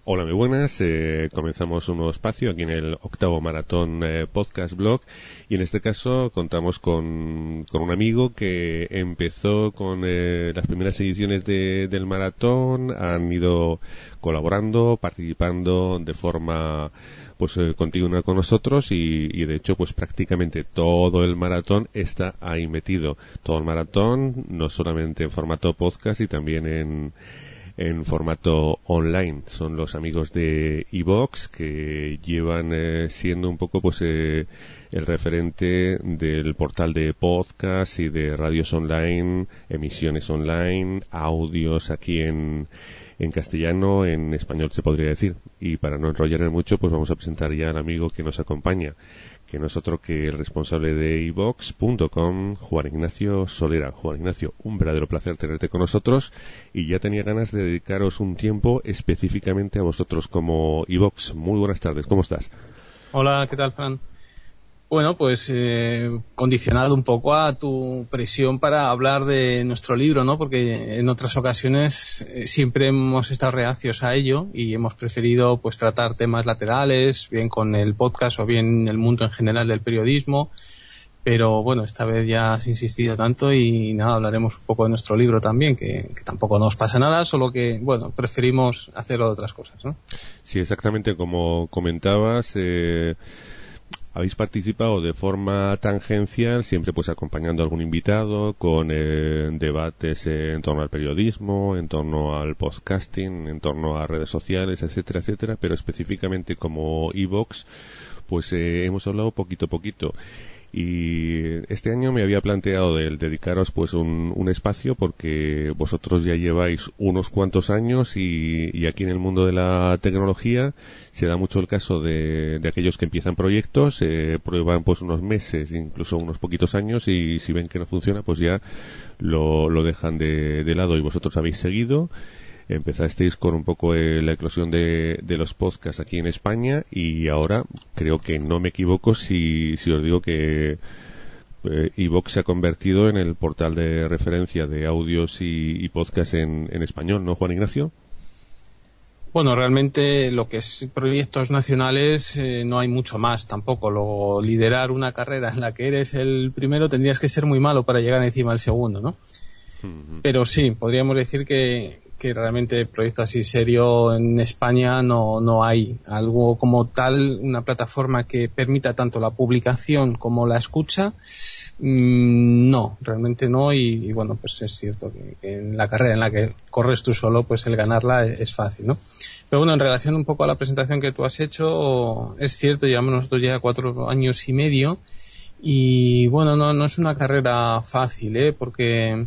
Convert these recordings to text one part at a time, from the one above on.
Hola, muy buenas. Comenzamos un nuevo espacio aquí en el octavo maratón podcast blog y en este caso contamos con un amigo que empezó con las primeras ediciones del maratón, han ido colaborando, participando de forma pues continua con nosotros y de hecho pues prácticamente todo el maratón está ahí metido. Todo el maratón, no solamente en formato podcast y también en formato online. Son los amigos de iVoox que llevan siendo un poco pues el referente del portal de podcast y de radios online, emisiones online, audios aquí en castellano, en español se podría decir. Y para no enrollar mucho, pues vamos a presentar ya al amigo que nos acompaña, que no es otro que el responsable de iVoox.com, Juan Ignacio Solera. Juan Ignacio, un verdadero placer tenerte con nosotros y ya tenía ganas de dedicaros un tiempo específicamente a vosotros como iVoox. Muy buenas tardes, ¿cómo estás? Hola, ¿qué tal, Fran? Bueno, pues condicionado un poco a tu presión para hablar de nuestro libro, ¿no? Porque en otras ocasiones siempre hemos estado reacios a ello y hemos preferido pues tratar temas laterales, bien con el podcast o bien el mundo en general del periodismo. Pero bueno, esta vez ya has insistido tanto y nada, hablaremos un poco de nuestro libro también, que tampoco nos pasa nada, solo que, bueno, preferimos hacerlo de otras cosas, ¿no? Sí, exactamente como comentabas, habéis participado de forma tangencial, siempre pues acompañando a algún invitado, con debates en torno al periodismo, en torno al podcasting, en torno a redes sociales, etcétera, etcétera, pero específicamente como iVoox, pues hemos hablado poquito a poquito. Y este año me había planteado el dedicaros pues un espacio porque vosotros ya lleváis unos cuantos años y aquí en el mundo de la tecnología se da mucho el caso de aquellos que empiezan proyectos, prueban pues unos meses, incluso unos poquitos años y si ven que no funciona pues ya lo dejan de lado y vosotros habéis seguido. Empezasteis con un poco la eclosión de los podcasts aquí en España y ahora creo que no me equivoco si os digo que iVoox se ha convertido en el portal de referencia de audios y podcasts en español, ¿no, Juan Ignacio? Bueno, realmente lo que es proyectos nacionales no hay mucho más tampoco. Luego, liderar una carrera en la que eres el primero tendrías que ser muy malo para llegar encima del segundo, ¿no? Pero sí, podríamos decir que realmente proyecto así serio en España no hay algo como tal, una plataforma que permita tanto la publicación como la escucha. No, realmente no y bueno, pues es cierto que en la carrera en la que corres tú solo, pues el ganarla es fácil, ¿no? Pero bueno, en relación un poco a la presentación que tú has hecho, es cierto, llevamos nosotros ya 4 años y medio y bueno, no es una carrera fácil, porque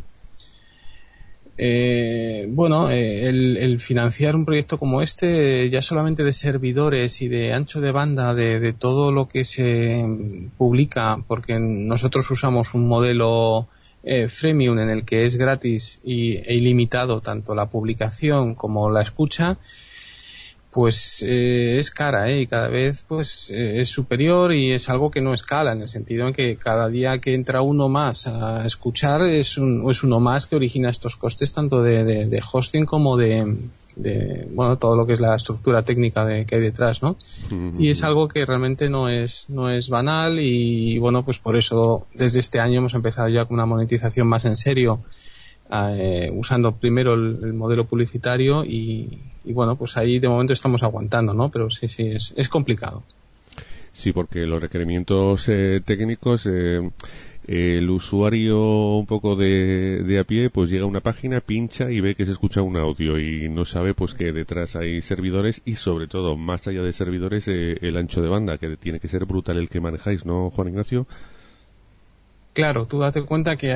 el financiar un proyecto como este, ya solamente de servidores y de ancho de banda de todo lo que se publica, porque nosotros usamos un modelo freemium en el que es gratis e ilimitado tanto la publicación como la escucha, pues es cara, y cada vez pues es superior y es algo que no escala, en el sentido en que cada día que entra uno más a escuchar es uno más que origina estos costes tanto de hosting como de bueno, todo lo que es la estructura técnica que hay detrás, ¿no? Y es algo que realmente no es banal y bueno, pues por eso desde este año hemos empezado ya con una monetización más en serio, usando primero el modelo publicitario y bueno, pues ahí de momento estamos aguantando, ¿no? Pero sí, es complicado. Sí, porque los requerimientos técnicos, el usuario un poco de a pie, pues llega a una página, pincha y ve que se escucha un audio y no sabe pues que detrás hay servidores y sobre todo, más allá de servidores, el ancho de banda, que tiene que ser brutal el que manejáis, ¿no, Juan Ignacio? Claro, tú date cuenta que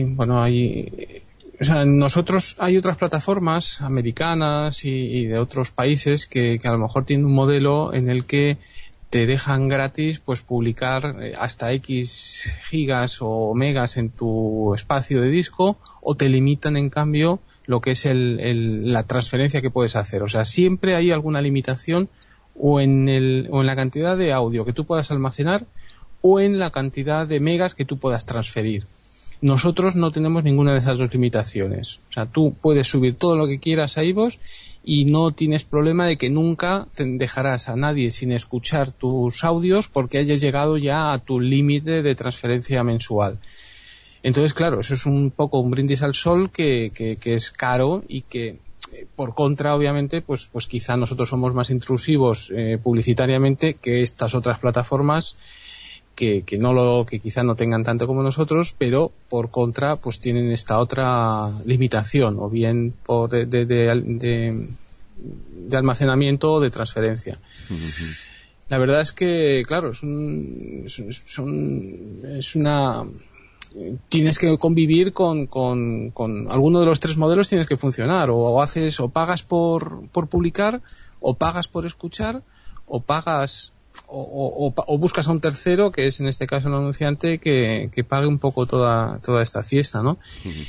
o sea, nosotros hay otras plataformas americanas y de otros países que a lo mejor tienen un modelo en el que te dejan gratis pues publicar hasta X gigas o megas en tu espacio de disco o te limitan en cambio lo que es la transferencia que puedes hacer. O sea, siempre hay alguna limitación o en la cantidad de audio que tú puedas almacenar o en la cantidad de megas que tú puedas transferir. Nosotros no tenemos ninguna de esas dos limitaciones. O sea, tú puedes subir todo lo que quieras a iVoox y no tienes problema de que nunca te dejarás a nadie sin escuchar tus audios porque hayas llegado ya a tu límite de transferencia mensual. Entonces, claro, eso es un poco un brindis al sol que es caro y que, por contra, obviamente, pues quizá nosotros somos más intrusivos publicitariamente que estas otras plataformas que quizá no tengan tanto como nosotros, pero por contra, pues tienen esta otra limitación, o bien por de almacenamiento o de transferencia. Uh-huh. La verdad es que, claro, es una tienes que convivir con alguno de los tres modelos, tienes que funcionar, o pagas por publicar, o pagas por escuchar, o pagas o buscas a un tercero, que es en este caso el anunciante, que pague un poco toda esta fiesta, ¿no?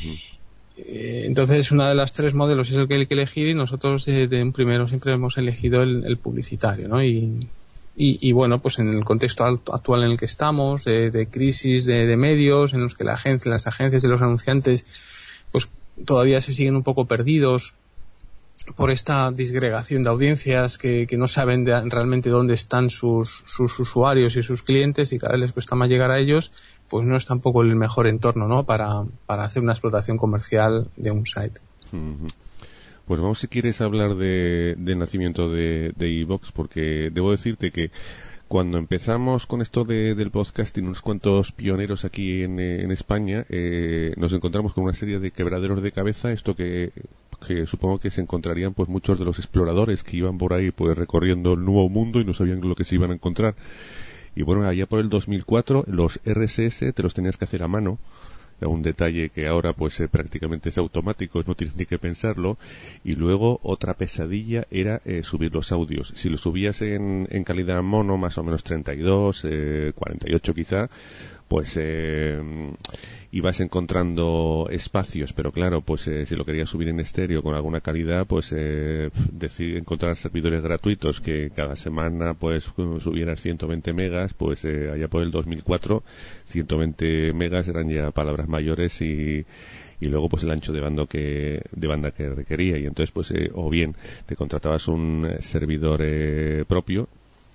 Entonces, una de las tres modelos es el que hay que elegir, y nosotros de un primero siempre hemos elegido el publicitario, ¿no? Y bueno, pues en el contexto actual en el que estamos, de crisis de medios, en los que las agencias y los anunciantes pues todavía se siguen un poco perdidos por esta disgregación de audiencias, que no saben realmente dónde están sus usuarios y sus clientes, y cada vez les cuesta más llegar a ellos, pues no es tampoco el mejor entorno, ¿no?, para hacer una explotación comercial de un site. Uh-huh. Pues vamos, si quieres, a hablar del nacimiento de iVoox, porque debo decirte que cuando empezamos con esto del podcasting, unos cuantos pioneros aquí en España, nos encontramos con una serie de quebraderos de cabeza, esto que supongo que se encontrarían pues muchos de los exploradores que iban por ahí pues recorriendo el nuevo mundo y no sabían lo que se iban a encontrar. Y bueno, allá por el 2004 los RSS te los tenías que hacer a mano. Un detalle que ahora pues prácticamente es automático, no tienes ni que pensarlo. Y luego otra pesadilla era subir los audios. Si los subías en calidad mono, más o menos 32, 48 quizá, pues ibas encontrando espacios, pero claro, pues si lo querías subir en estéreo con alguna calidad, pues encontrar servidores gratuitos que cada semana pues subieras 120 megas, pues allá por el 2004 120 megas eran ya palabras mayores, y luego pues el ancho de banda que requería, y entonces pues o bien te contratabas un servidor propio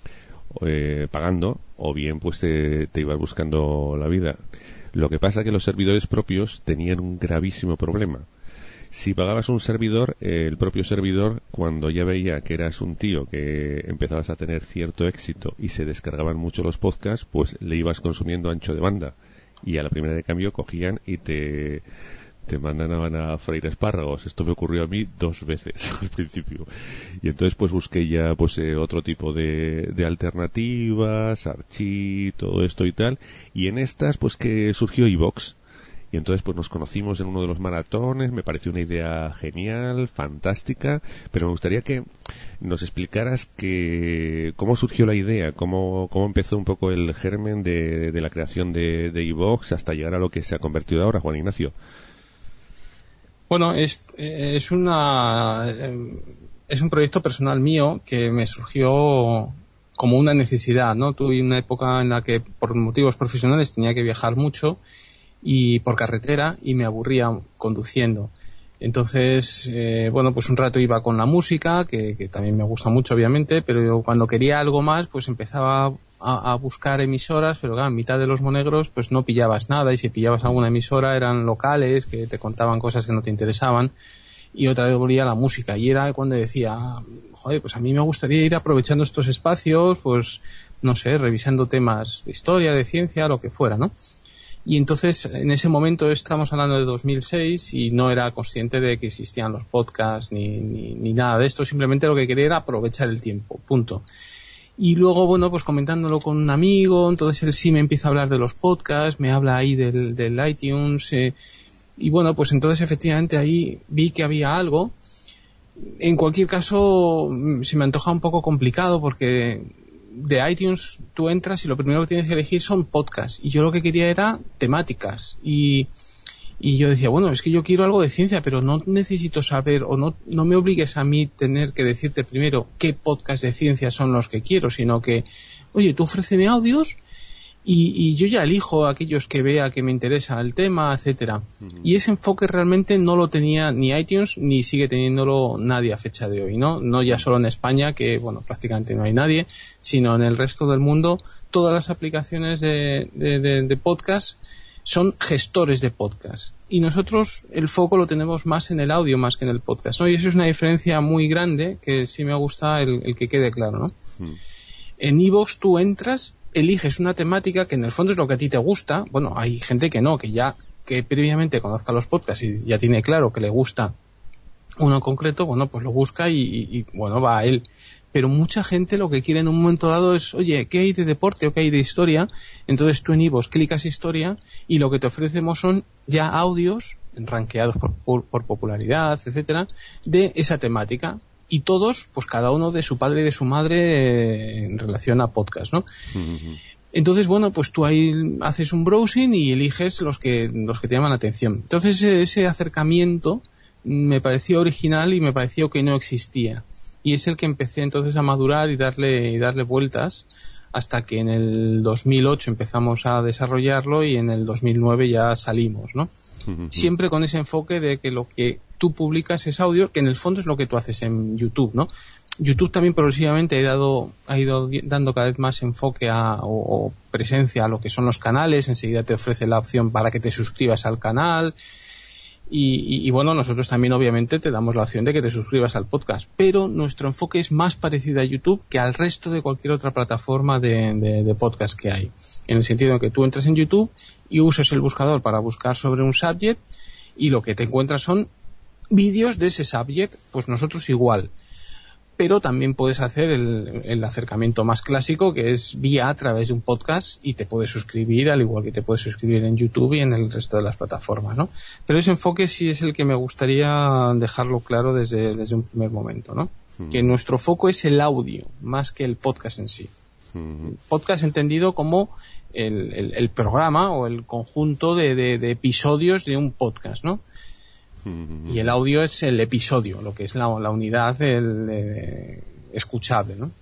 pagando, o bien pues te ibas buscando la vida. Lo que pasa es que los servidores propios tenían un gravísimo problema. Si pagabas un servidor, el propio servidor, cuando ya veía que eras un tío que empezabas a tener cierto éxito y se descargaban mucho los podcasts, pues le ibas consumiendo ancho de banda, y a la primera de cambio cogían y te mandaban a freír espárragos. Esto me ocurrió a mí 2 veces al principio, y entonces pues busqué ya pues otro tipo de alternativas, Archie, todo esto y tal, y en estas pues que surgió iVoox, y entonces pues nos conocimos en uno de los maratones. Me pareció una idea genial, fantástica, pero me gustaría que nos explicaras cómo surgió la idea, cómo empezó un poco el germen de la creación de iVoox hasta llegar a lo que se ha convertido ahora, Juan Ignacio. Bueno, es un proyecto personal mío que me surgió como una necesidad, ¿no? Tuve una época en la que por motivos profesionales tenía que viajar mucho y por carretera, y me aburría conduciendo. Entonces, bueno, pues un rato iba con la música, que también me gusta mucho, obviamente, pero cuando quería algo más, pues empezaba a buscar emisoras, pero claro, en mitad de los monegros pues no pillabas nada, y si pillabas alguna emisora eran locales que te contaban cosas que no te interesaban, y otra vez volvía la música, y era cuando decía, joder, pues a mí me gustaría ir aprovechando estos espacios, pues no sé, revisando temas de historia, de ciencia, lo que fuera, ¿no? Y entonces, en ese momento, estamos hablando de 2006, y no era consciente de que existían los podcasts ni nada de esto. Simplemente lo que quería era aprovechar el tiempo, punto. Y luego, bueno, pues comentándolo con un amigo, entonces él sí me empieza a hablar de los podcasts, me habla ahí del iTunes, y bueno, pues entonces efectivamente ahí vi que había algo. En cualquier caso, se me antoja un poco complicado, porque de iTunes tú entras y lo primero que tienes que elegir son podcasts, y yo lo que quería era temáticas, y yo decía, bueno, es que yo quiero algo de ciencia, pero no necesito saber, o no me obligues a mí tener que decirte primero qué podcasts de ciencia son los que quiero, sino que, oye, tú ofréceme audios y yo ya elijo aquellos que vea que me interesa el tema, etcétera. Y ese enfoque realmente no lo tenía ni iTunes ni sigue teniéndolo nadie a fecha de hoy, ¿no? No ya solo en España, que bueno, prácticamente no hay nadie, sino en el resto del mundo. Todas las aplicaciones de podcast son gestores de podcast. Y nosotros el foco lo tenemos más en el audio más que en el podcast, ¿no? Y eso es una diferencia muy grande que sí me gusta el que quede claro, ¿no? En iVoox tú entras, eliges una temática que en el fondo es lo que a ti te gusta. Bueno, hay gente que no, que previamente conozca los podcasts y ya tiene claro que le gusta uno en concreto, bueno, pues lo busca y bueno, va a él. Pero mucha gente lo que quiere en un momento dado es, oye, ¿qué hay de deporte o qué hay de historia? Entonces tú en iVoox clicas historia y lo que te ofrecemos son ya audios rankeados por popularidad, etcétera, de esa temática. Y todos, pues cada uno de su padre y de su madre en relación a podcast, ¿no? Entonces, bueno, pues tú ahí haces un browsing y eliges los que te llaman la atención. Entonces ese acercamiento me pareció original y me pareció que no existía. Y es el que empecé entonces a madurar y darle vueltas hasta que en el 2008 empezamos a desarrollarlo y en el 2009 ya salimos, ¿no? Siempre con ese enfoque de que lo que tú publicas es audio, que en el fondo es lo que tú haces en YouTube, ¿no? YouTube también progresivamente ha ido dando cada vez más enfoque o presencia a lo que son los canales. Enseguida te ofrece la opción para que te suscribas al canal. Y bueno, nosotros también obviamente te damos la opción de que te suscribas al podcast, pero nuestro enfoque es más parecido a YouTube que al resto de cualquier otra plataforma de podcast que hay, en el sentido de que tú entras en YouTube y uses el buscador para buscar sobre un subject y lo que te encuentras son vídeos de ese subject. Pues nosotros igual, pero también puedes hacer el acercamiento más clásico, que es vía a través de un podcast, y te puedes suscribir al igual que te puedes suscribir en YouTube y en el resto de las plataformas, ¿no? Pero ese enfoque sí es el que me gustaría dejarlo claro desde un primer momento, ¿no? Que nuestro foco es el audio más que el podcast en sí. El podcast entendido como el programa o el conjunto de episodios de un podcast, ¿no? Y el audio es el episodio, lo que es la unidad escuchable, ¿no?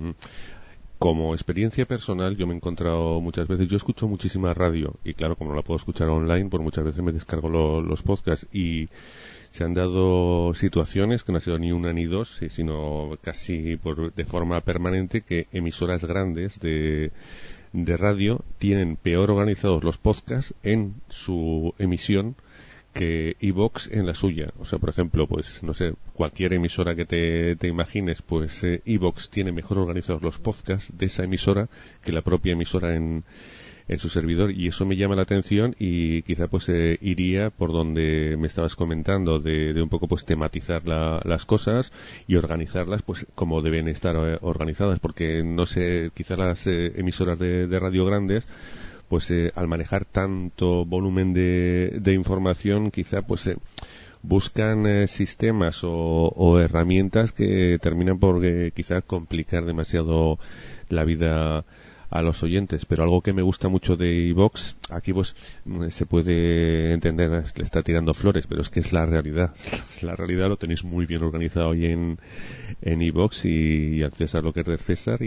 Como experiencia personal, yo me he encontrado muchas veces, yo escucho muchísima radio y claro, como no la puedo escuchar online, pues muchas veces me descargo los podcasts y se han dado situaciones que no ha sido ni una ni dos, sino casi de forma permanente, que emisoras grandes de radio tienen peor organizados los podcasts en su emisión que iVoox en la suya. O sea, por ejemplo, pues no sé, cualquier emisora que te imagines, pues iVoox tiene mejor organizados los podcasts de esa emisora que la propia emisora en su servidor, y eso me llama la atención y quizá pues iría por donde me estabas comentando de un poco pues tematizar las cosas y organizarlas pues como deben estar organizadas, porque no sé, quizá las emisoras de radio grandes pues al manejar tanto volumen de información, quizá pues buscan sistemas o herramientas que terminan por quizá complicar demasiado la vida a los oyentes. Pero algo que me gusta mucho de iVoox, aquí pues se puede entender, le está tirando flores, pero es que es la realidad. La realidad, lo tenéis muy bien organizado hoy en iVoox y al César lo que es del César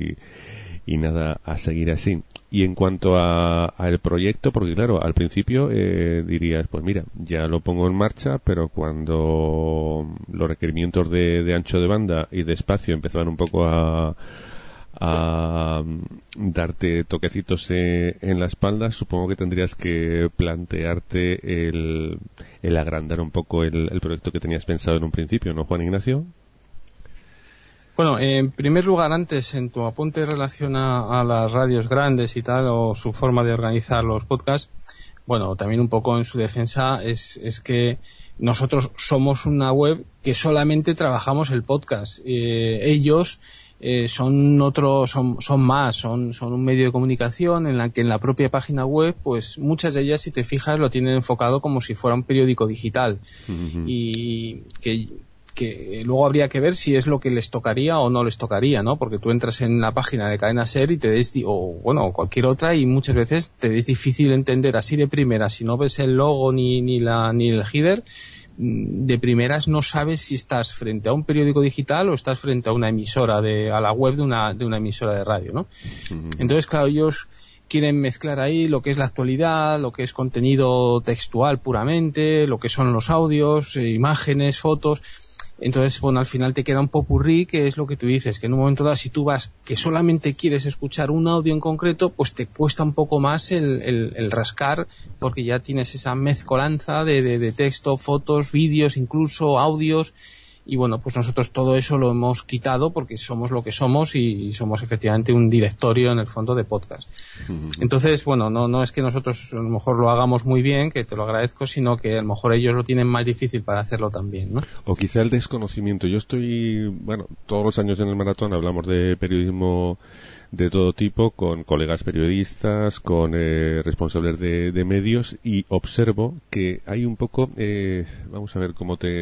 y nada, a seguir así. Y en cuanto al proyecto, porque claro, al principio dirías, pues mira, ya lo pongo en marcha, pero cuando los requerimientos de ancho de banda y de espacio empezaban un poco a darte toquecitos en la espalda, supongo que tendrías que plantearte el agrandar un poco el proyecto que tenías pensado en un principio, ¿no, Juan Ignacio? Bueno, en primer lugar, antes, en tu apunte en relación a las radios grandes y tal, o su forma de organizar los podcasts, bueno, también un poco en su defensa es que nosotros somos una web que solamente trabajamos el podcast. Ellos son un medio de comunicación en la que en la propia página web, pues muchas de ellas, si te fijas, lo tienen enfocado como si fuera un periódico digital. Y que luego habría que ver si es lo que les tocaría o no les tocaría, ¿no? Porque tú entras en la página de Cadena Ser y o cualquier otra, y muchas veces te es difícil entender así de primera, si no ves el logo ni el header, de primeras no sabes si estás frente a un periódico digital o estás frente a una emisora a la web de una emisora de radio, ¿no? Entonces, claro, ellos quieren mezclar ahí lo que es la actualidad, lo que es contenido textual puramente, lo que son los audios, imágenes, fotos. Entonces, bueno, al final te queda un popurrí, que es lo que tú dices, que en un momento dado, si tú vas que solamente quieres escuchar un audio en concreto, pues te cuesta un poco más el rascar, porque ya tienes esa mezcolanza de texto, fotos, vídeos, incluso audios. Y bueno, pues nosotros todo eso lo hemos quitado porque somos lo que somos y somos efectivamente un directorio en el fondo de podcast. Entonces, bueno, no es que nosotros a lo mejor lo hagamos muy bien, que te lo agradezco, sino que a lo mejor ellos lo tienen más difícil para hacerlo también, ¿no? O quizá el desconocimiento. Yo todos los años en el maratón hablamos de periodismo de todo tipo, con colegas periodistas, con responsables de medios, y observo que hay un poco, vamos a ver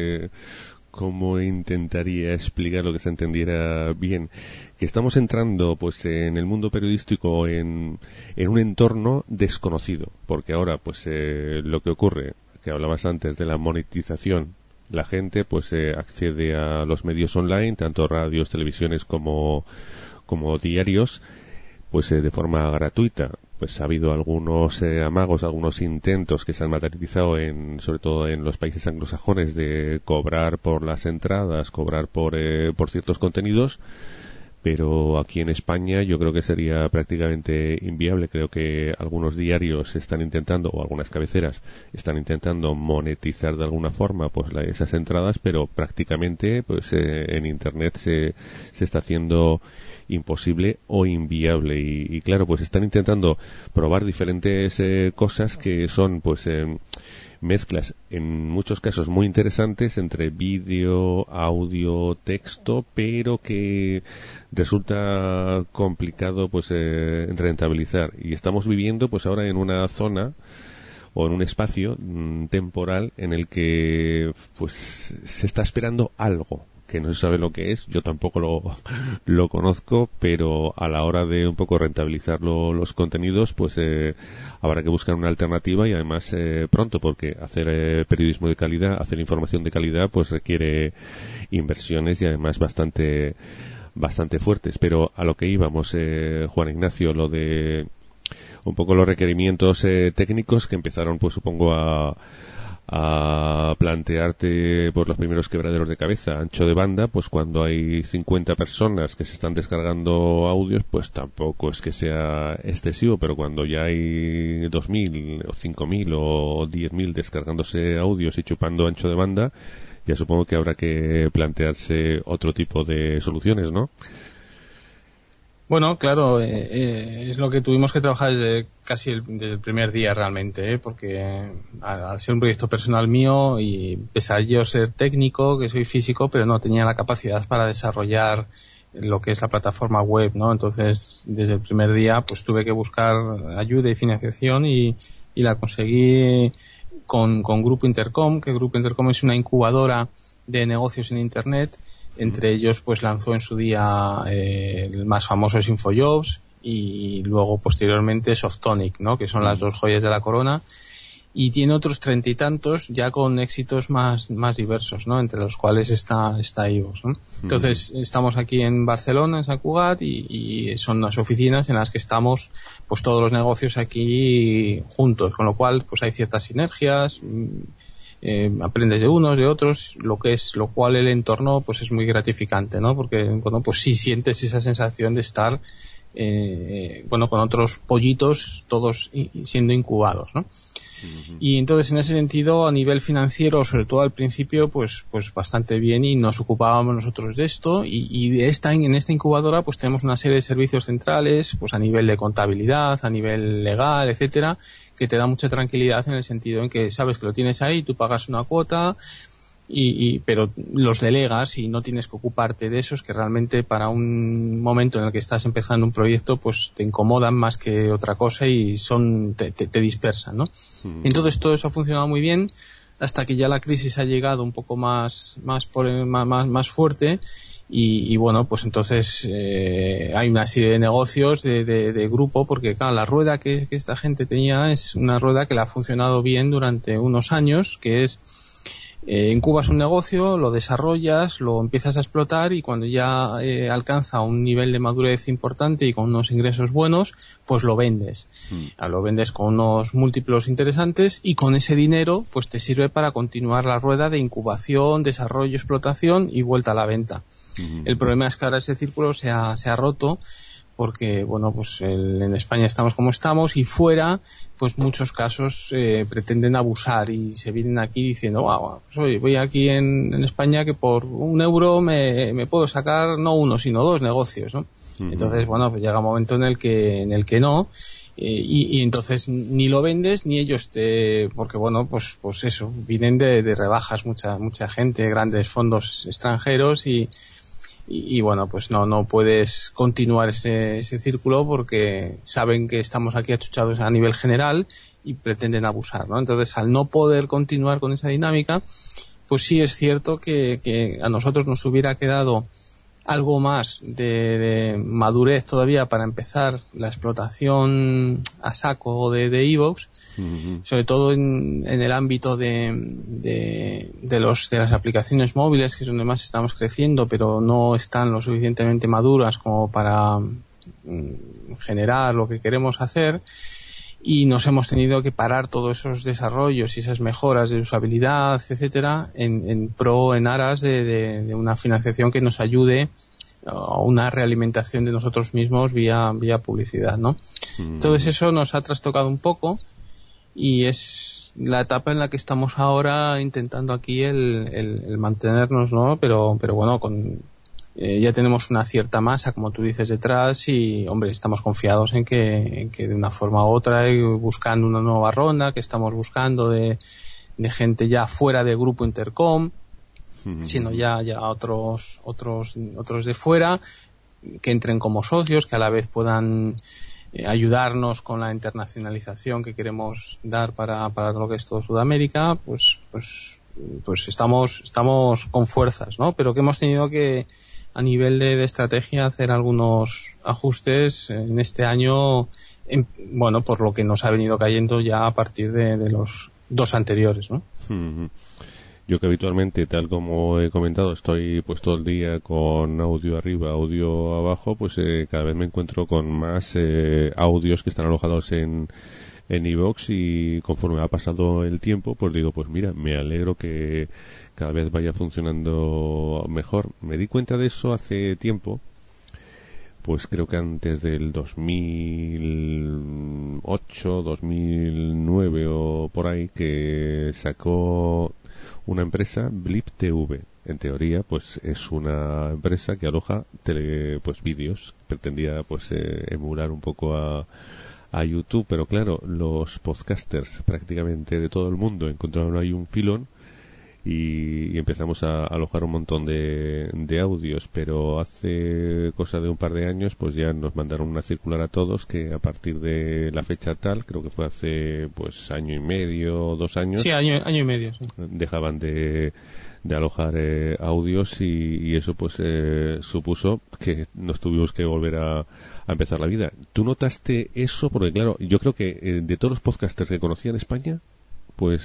cómo intentaría explicar lo que se entendiera bien, que estamos entrando pues en el mundo periodístico en un entorno desconocido, porque ahora pues lo que ocurre, que hablabas antes de la monetización, la gente pues accede a los medios online, tanto radios, televisiones como diarios, pues de forma gratuita. Pues ha habido algunos amagos, algunos intentos que se han materializado sobre todo en los países anglosajones, de cobrar por las entradas, cobrar por ciertos contenidos, pero aquí en España yo creo que sería prácticamente inviable. Creo que algunos diarios están intentando, o algunas cabeceras están intentando monetizar de alguna forma pues esas entradas, pero prácticamente pues en Internet se está haciendo imposible o inviable, y claro, pues están intentando probar diferentes cosas que son pues mezclas en muchos casos muy interesantes entre vídeo, audio, texto, pero que resulta complicado pues rentabilizar. Y estamos viviendo pues ahora en una zona o en un espacio temporal en el que pues se está esperando algo que no se sabe lo que es. Yo tampoco lo conozco, pero a la hora de un poco rentabilizar los contenidos, pues habrá que buscar una alternativa, y además pronto, porque hacer periodismo de calidad, hacer información de calidad, pues requiere inversiones, y además bastante fuertes. Pero a lo que íbamos, Juan Ignacio, lo de un poco los requerimientos técnicos que empezaron, pues supongo, a plantearte por los primeros quebraderos de cabeza. Ancho de banda, pues cuando hay 50 personas que se están descargando audios, pues tampoco es que sea excesivo, pero cuando ya hay 2.000 o 5.000 o 10.000 descargándose audios y chupando ancho de banda, ya supongo que habrá que plantearse otro tipo de soluciones, ¿no? Bueno, claro, es lo que tuvimos que trabajar desde el primer día realmente, porque al ser un proyecto personal mío, y pese a yo ser técnico, que soy físico, pero no tenía la capacidad para desarrollar lo que es la plataforma web, ¿no? Entonces, desde el primer día, pues tuve que buscar ayuda y financiación, y la conseguí con Grupo Intercom, que Grupo Intercom es una incubadora de negocios en Internet. Entre ellos pues lanzó en su día el más famoso es Infojobs, y luego posteriormente Softonic, ¿no? Que son las dos joyas de la corona, y tiene otros 30 y tantos ya con éxitos más diversos, ¿no? Entre los cuales está iVoox, ¿no? Entonces estamos aquí en Barcelona, en Sant Cugat, y son las oficinas en las que estamos pues todos los negocios aquí juntos, con lo cual pues hay ciertas sinergias. Aprendes de unos, de otros, lo cual el entorno pues es muy gratificante, ¿no? Porque bueno, pues sí sientes esa sensación de estar con otros pollitos todos siendo incubados, ¿no? Y entonces en ese sentido, a nivel financiero, sobre todo al principio, pues bastante bien, y nos ocupábamos nosotros de esto, y en esta incubadora pues tenemos una serie de servicios centrales, pues a nivel de contabilidad, a nivel legal, etcétera, que te da mucha tranquilidad, en el sentido en que sabes que lo tienes ahí, tú pagas una cuota, pero los delegas y no tienes que ocuparte de esos, que realmente para un momento en el que estás empezando un proyecto pues te incomodan más que otra cosa, y te dispersan, ¿no? Entonces todo eso ha funcionado muy bien, hasta que ya la crisis ha llegado un poco más fuerte. Y bueno, pues entonces hay una serie de negocios de grupo, porque claro, la rueda que esta gente tenía es una rueda que le ha funcionado bien durante unos años, que es incubas un negocio, lo desarrollas, lo empiezas a explotar y cuando ya alcanza un nivel de madurez importante y con unos ingresos buenos, pues lo vendes. Lo vendes con unos múltiplos interesantes y con ese dinero pues te sirve para continuar la rueda de incubación, desarrollo, explotación y vuelta a la venta. El problema es que ahora ese círculo se ha roto porque, bueno, pues en España estamos como estamos y fuera, pues muchos casos pretenden abusar y se vienen aquí diciendo, pues oye, voy aquí en España que por €1 me puedo sacar no uno, sino 2 negocios, ¿no? Entonces, bueno, pues llega un momento en el que no, y entonces ni lo vendes ni ellos porque bueno, pues eso, vienen de rebajas mucha gente, grandes fondos extranjeros y bueno, pues no puedes continuar ese círculo porque saben que estamos aquí achuchados a nivel general y pretenden abusar, ¿no? Entonces, al no poder continuar con esa dinámica, pues sí es cierto que a nosotros nos hubiera quedado algo más de madurez todavía para empezar la explotación a saco de iVoox, sobre todo en el ámbito de las aplicaciones móviles, que es donde más estamos creciendo, pero no están lo suficientemente maduras como para generar lo que queremos hacer, y nos hemos tenido que parar todos esos desarrollos y esas mejoras de usabilidad, etcétera, en aras de una financiación que nos ayude a una realimentación de nosotros mismos vía publicidad, ¿no? Entonces eso nos ha trastocado un poco y es la etapa en la que estamos ahora intentando aquí el mantenernos, ¿no? Pero bueno, ya tenemos una cierta masa, como tú dices, detrás y, hombre, estamos confiados en que de una forma u otra, buscando una nueva ronda, que estamos buscando de gente ya fuera del grupo Intercom, sino ya otros de fuera, que entren como socios, que a la vez puedan ayudarnos con la internacionalización que queremos dar para lo que es todo Sudamérica, pues estamos con fuerzas, ¿no? Pero que hemos tenido que, a nivel de estrategia, hacer algunos ajustes en este año, bueno, por lo que nos ha venido cayendo ya a partir de los 2 anteriores, ¿no? Yo que habitualmente, tal como he comentado, estoy pues todo el día con audio arriba, audio abajo, pues cada vez me encuentro con más audios que están alojados en iVoox, y conforme ha pasado el tiempo, pues digo, pues mira, me alegro que cada vez vaya funcionando mejor. Me di cuenta de eso hace tiempo, pues creo que antes del 2008, 2009 o por ahí, que sacó una empresa, Blip TV. En teoría, pues es una empresa que aloja vídeos. Pretendía pues emular un poco a YouTube, pero claro, los podcasters prácticamente de todo el mundo encontraron ahí un filón y empezamos a alojar un montón de audios, pero hace cosa de un par de años pues ya nos mandaron una circular a todos que a partir de la fecha tal, creo que fue hace pues 1 año y medio, 2 años, sí, año y medio, sí, dejaban de alojar audios, y eso pues supuso que nos tuvimos que volver a empezar la vida. ¿Tú notaste eso? Porque claro, yo creo que de todos los podcasters que conocía en España, pues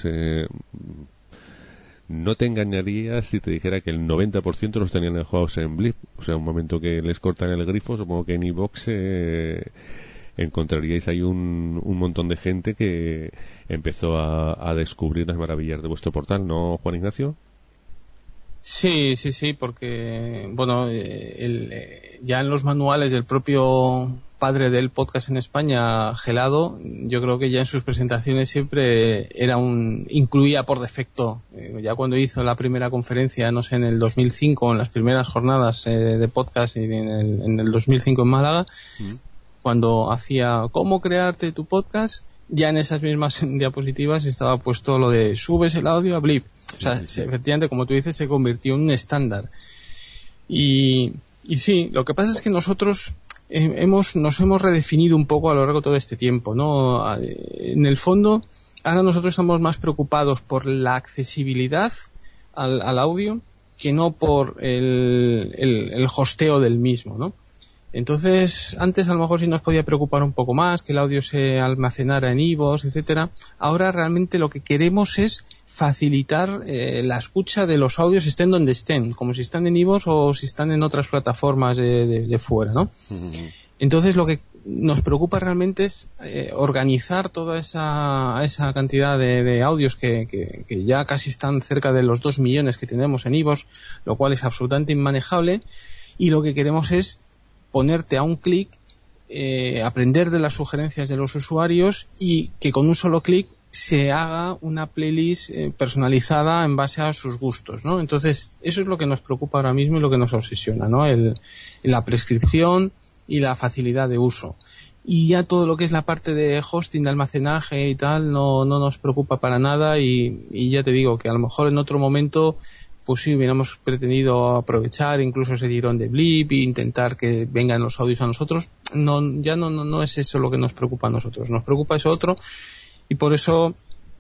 no te engañaría si te dijera que el 90% los tenían alojados en Blip. O sea, un momento que les cortan el grifo, supongo que en iVoox encontraríais ahí un montón de gente que empezó a descubrir las maravillas de vuestro portal, ¿no, Juan Ignacio? Sí, porque, bueno, ya en los manuales del propio padre del podcast en España, Gelado, yo creo que ya en sus presentaciones siempre incluía por defecto, ya cuando hizo la primera conferencia, no sé, en el 2005, en las primeras jornadas de podcast en el 2005 en Málaga, cuando hacía cómo crearte tu podcast, ya en esas mismas diapositivas estaba puesto lo de subes el audio a Blip. O sea, efectivamente, como tú dices, se convirtió en un estándar. Y sí, lo que pasa es que nosotros nos hemos redefinido un poco a lo largo de todo este tiempo, ¿no? En el fondo, ahora nosotros estamos más preocupados por la accesibilidad al audio que no por el hosteo del mismo, ¿no? Entonces, antes a lo mejor sí nos podía preocupar un poco más que el audio se almacenara en iVoox, etcétera. Ahora realmente lo que queremos es facilitar la escucha de los audios estén donde estén, como si están en iVoox o si están en otras plataformas de fuera, ¿no? Entonces lo que nos preocupa realmente es organizar toda esa cantidad de audios que ya casi están cerca de los 2 millones que tenemos en iVoox, lo cual es absolutamente inmanejable, y lo que queremos es ponerte a un clic, aprender de las sugerencias de los usuarios y que con un solo clic se haga una playlist personalizada en base a sus gustos, ¿no? Entonces, eso es lo que nos preocupa ahora mismo y lo que nos obsesiona, ¿no? La prescripción y la facilidad de uso. Y ya todo lo que es la parte de hosting, de almacenaje y tal, no nos preocupa para nada, y ya te digo que a lo mejor en otro momento pues sí, hubiéramos pretendido aprovechar incluso ese tirón de Blip e intentar que vengan los audios a nosotros. Ya no es eso lo que nos preocupa a nosotros. Nos preocupa eso otro, y por eso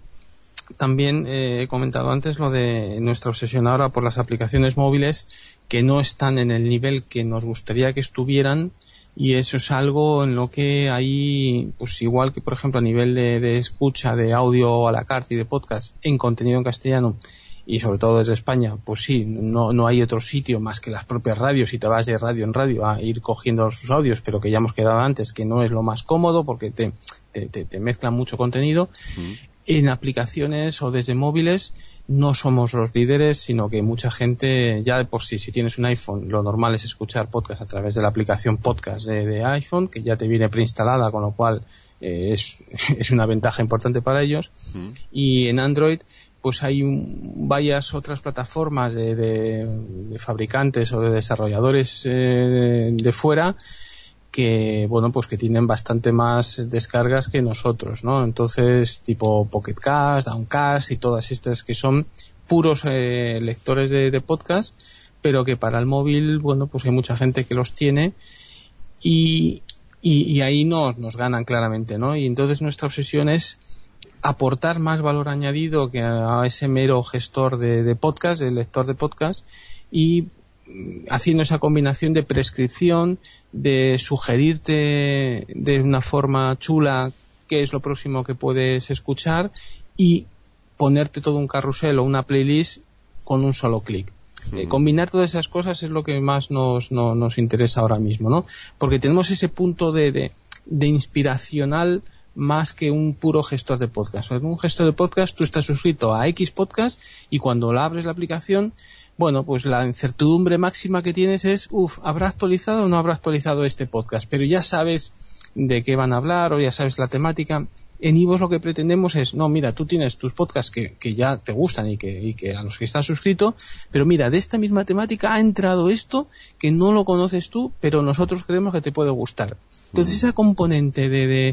también he comentado antes lo de nuestra obsesión ahora por las aplicaciones móviles que no están en el nivel que nos gustaría que estuvieran, y eso es algo en lo que hay, pues igual que por ejemplo a nivel de escucha de audio a la carte y de podcast en contenido en castellano, y sobre todo desde España, pues sí, no hay otro sitio más que las propias radios, y te vas de radio en radio a ir cogiendo sus audios, pero que ya hemos quedado antes que no es lo más cómodo porque te mezclan mucho contenido. En aplicaciones o desde móviles no somos los líderes, sino que mucha gente, ya de por sí, si tienes un iPhone, lo normal es escuchar podcast a través de la aplicación podcast de iPhone, que ya te viene preinstalada, con lo cual es una ventaja importante para ellos. Y en Android pues hay varias otras plataformas de fabricantes o de desarrolladores de fuera que, bueno, pues que tienen bastante más descargas que nosotros, ¿no? Entonces, tipo Pocket Cast, Downcast y todas estas que son puros lectores de podcast, pero que para el móvil, bueno, pues hay mucha gente que los tiene, y ahí nos ganan claramente, ¿no? Y entonces nuestra obsesión es aportar más valor añadido que a ese mero gestor de podcast, el lector de podcast, y haciendo esa combinación de prescripción, de sugerirte de una forma chula qué es lo próximo que puedes escuchar y ponerte todo un carrusel o una playlist con un solo clic. Combinar todas esas cosas es lo que más nos interesa ahora mismo, ¿no? Porque tenemos ese punto de inspiracional más que un puro gestor de podcast. En un gestor de podcast tú estás suscrito a X podcast y cuando la abres la aplicación, bueno, pues la incertidumbre máxima que tienes es, ¿habrá actualizado o no habrá actualizado este podcast? Pero ya sabes de qué van a hablar o ya sabes la temática. En iVoox lo que pretendemos es, no, mira, tú tienes tus podcasts que ya te gustan y que a los que estás suscrito, pero mira, de esta misma temática ha entrado esto que no lo conoces tú, pero nosotros creemos que te puede gustar. Entonces esa componente de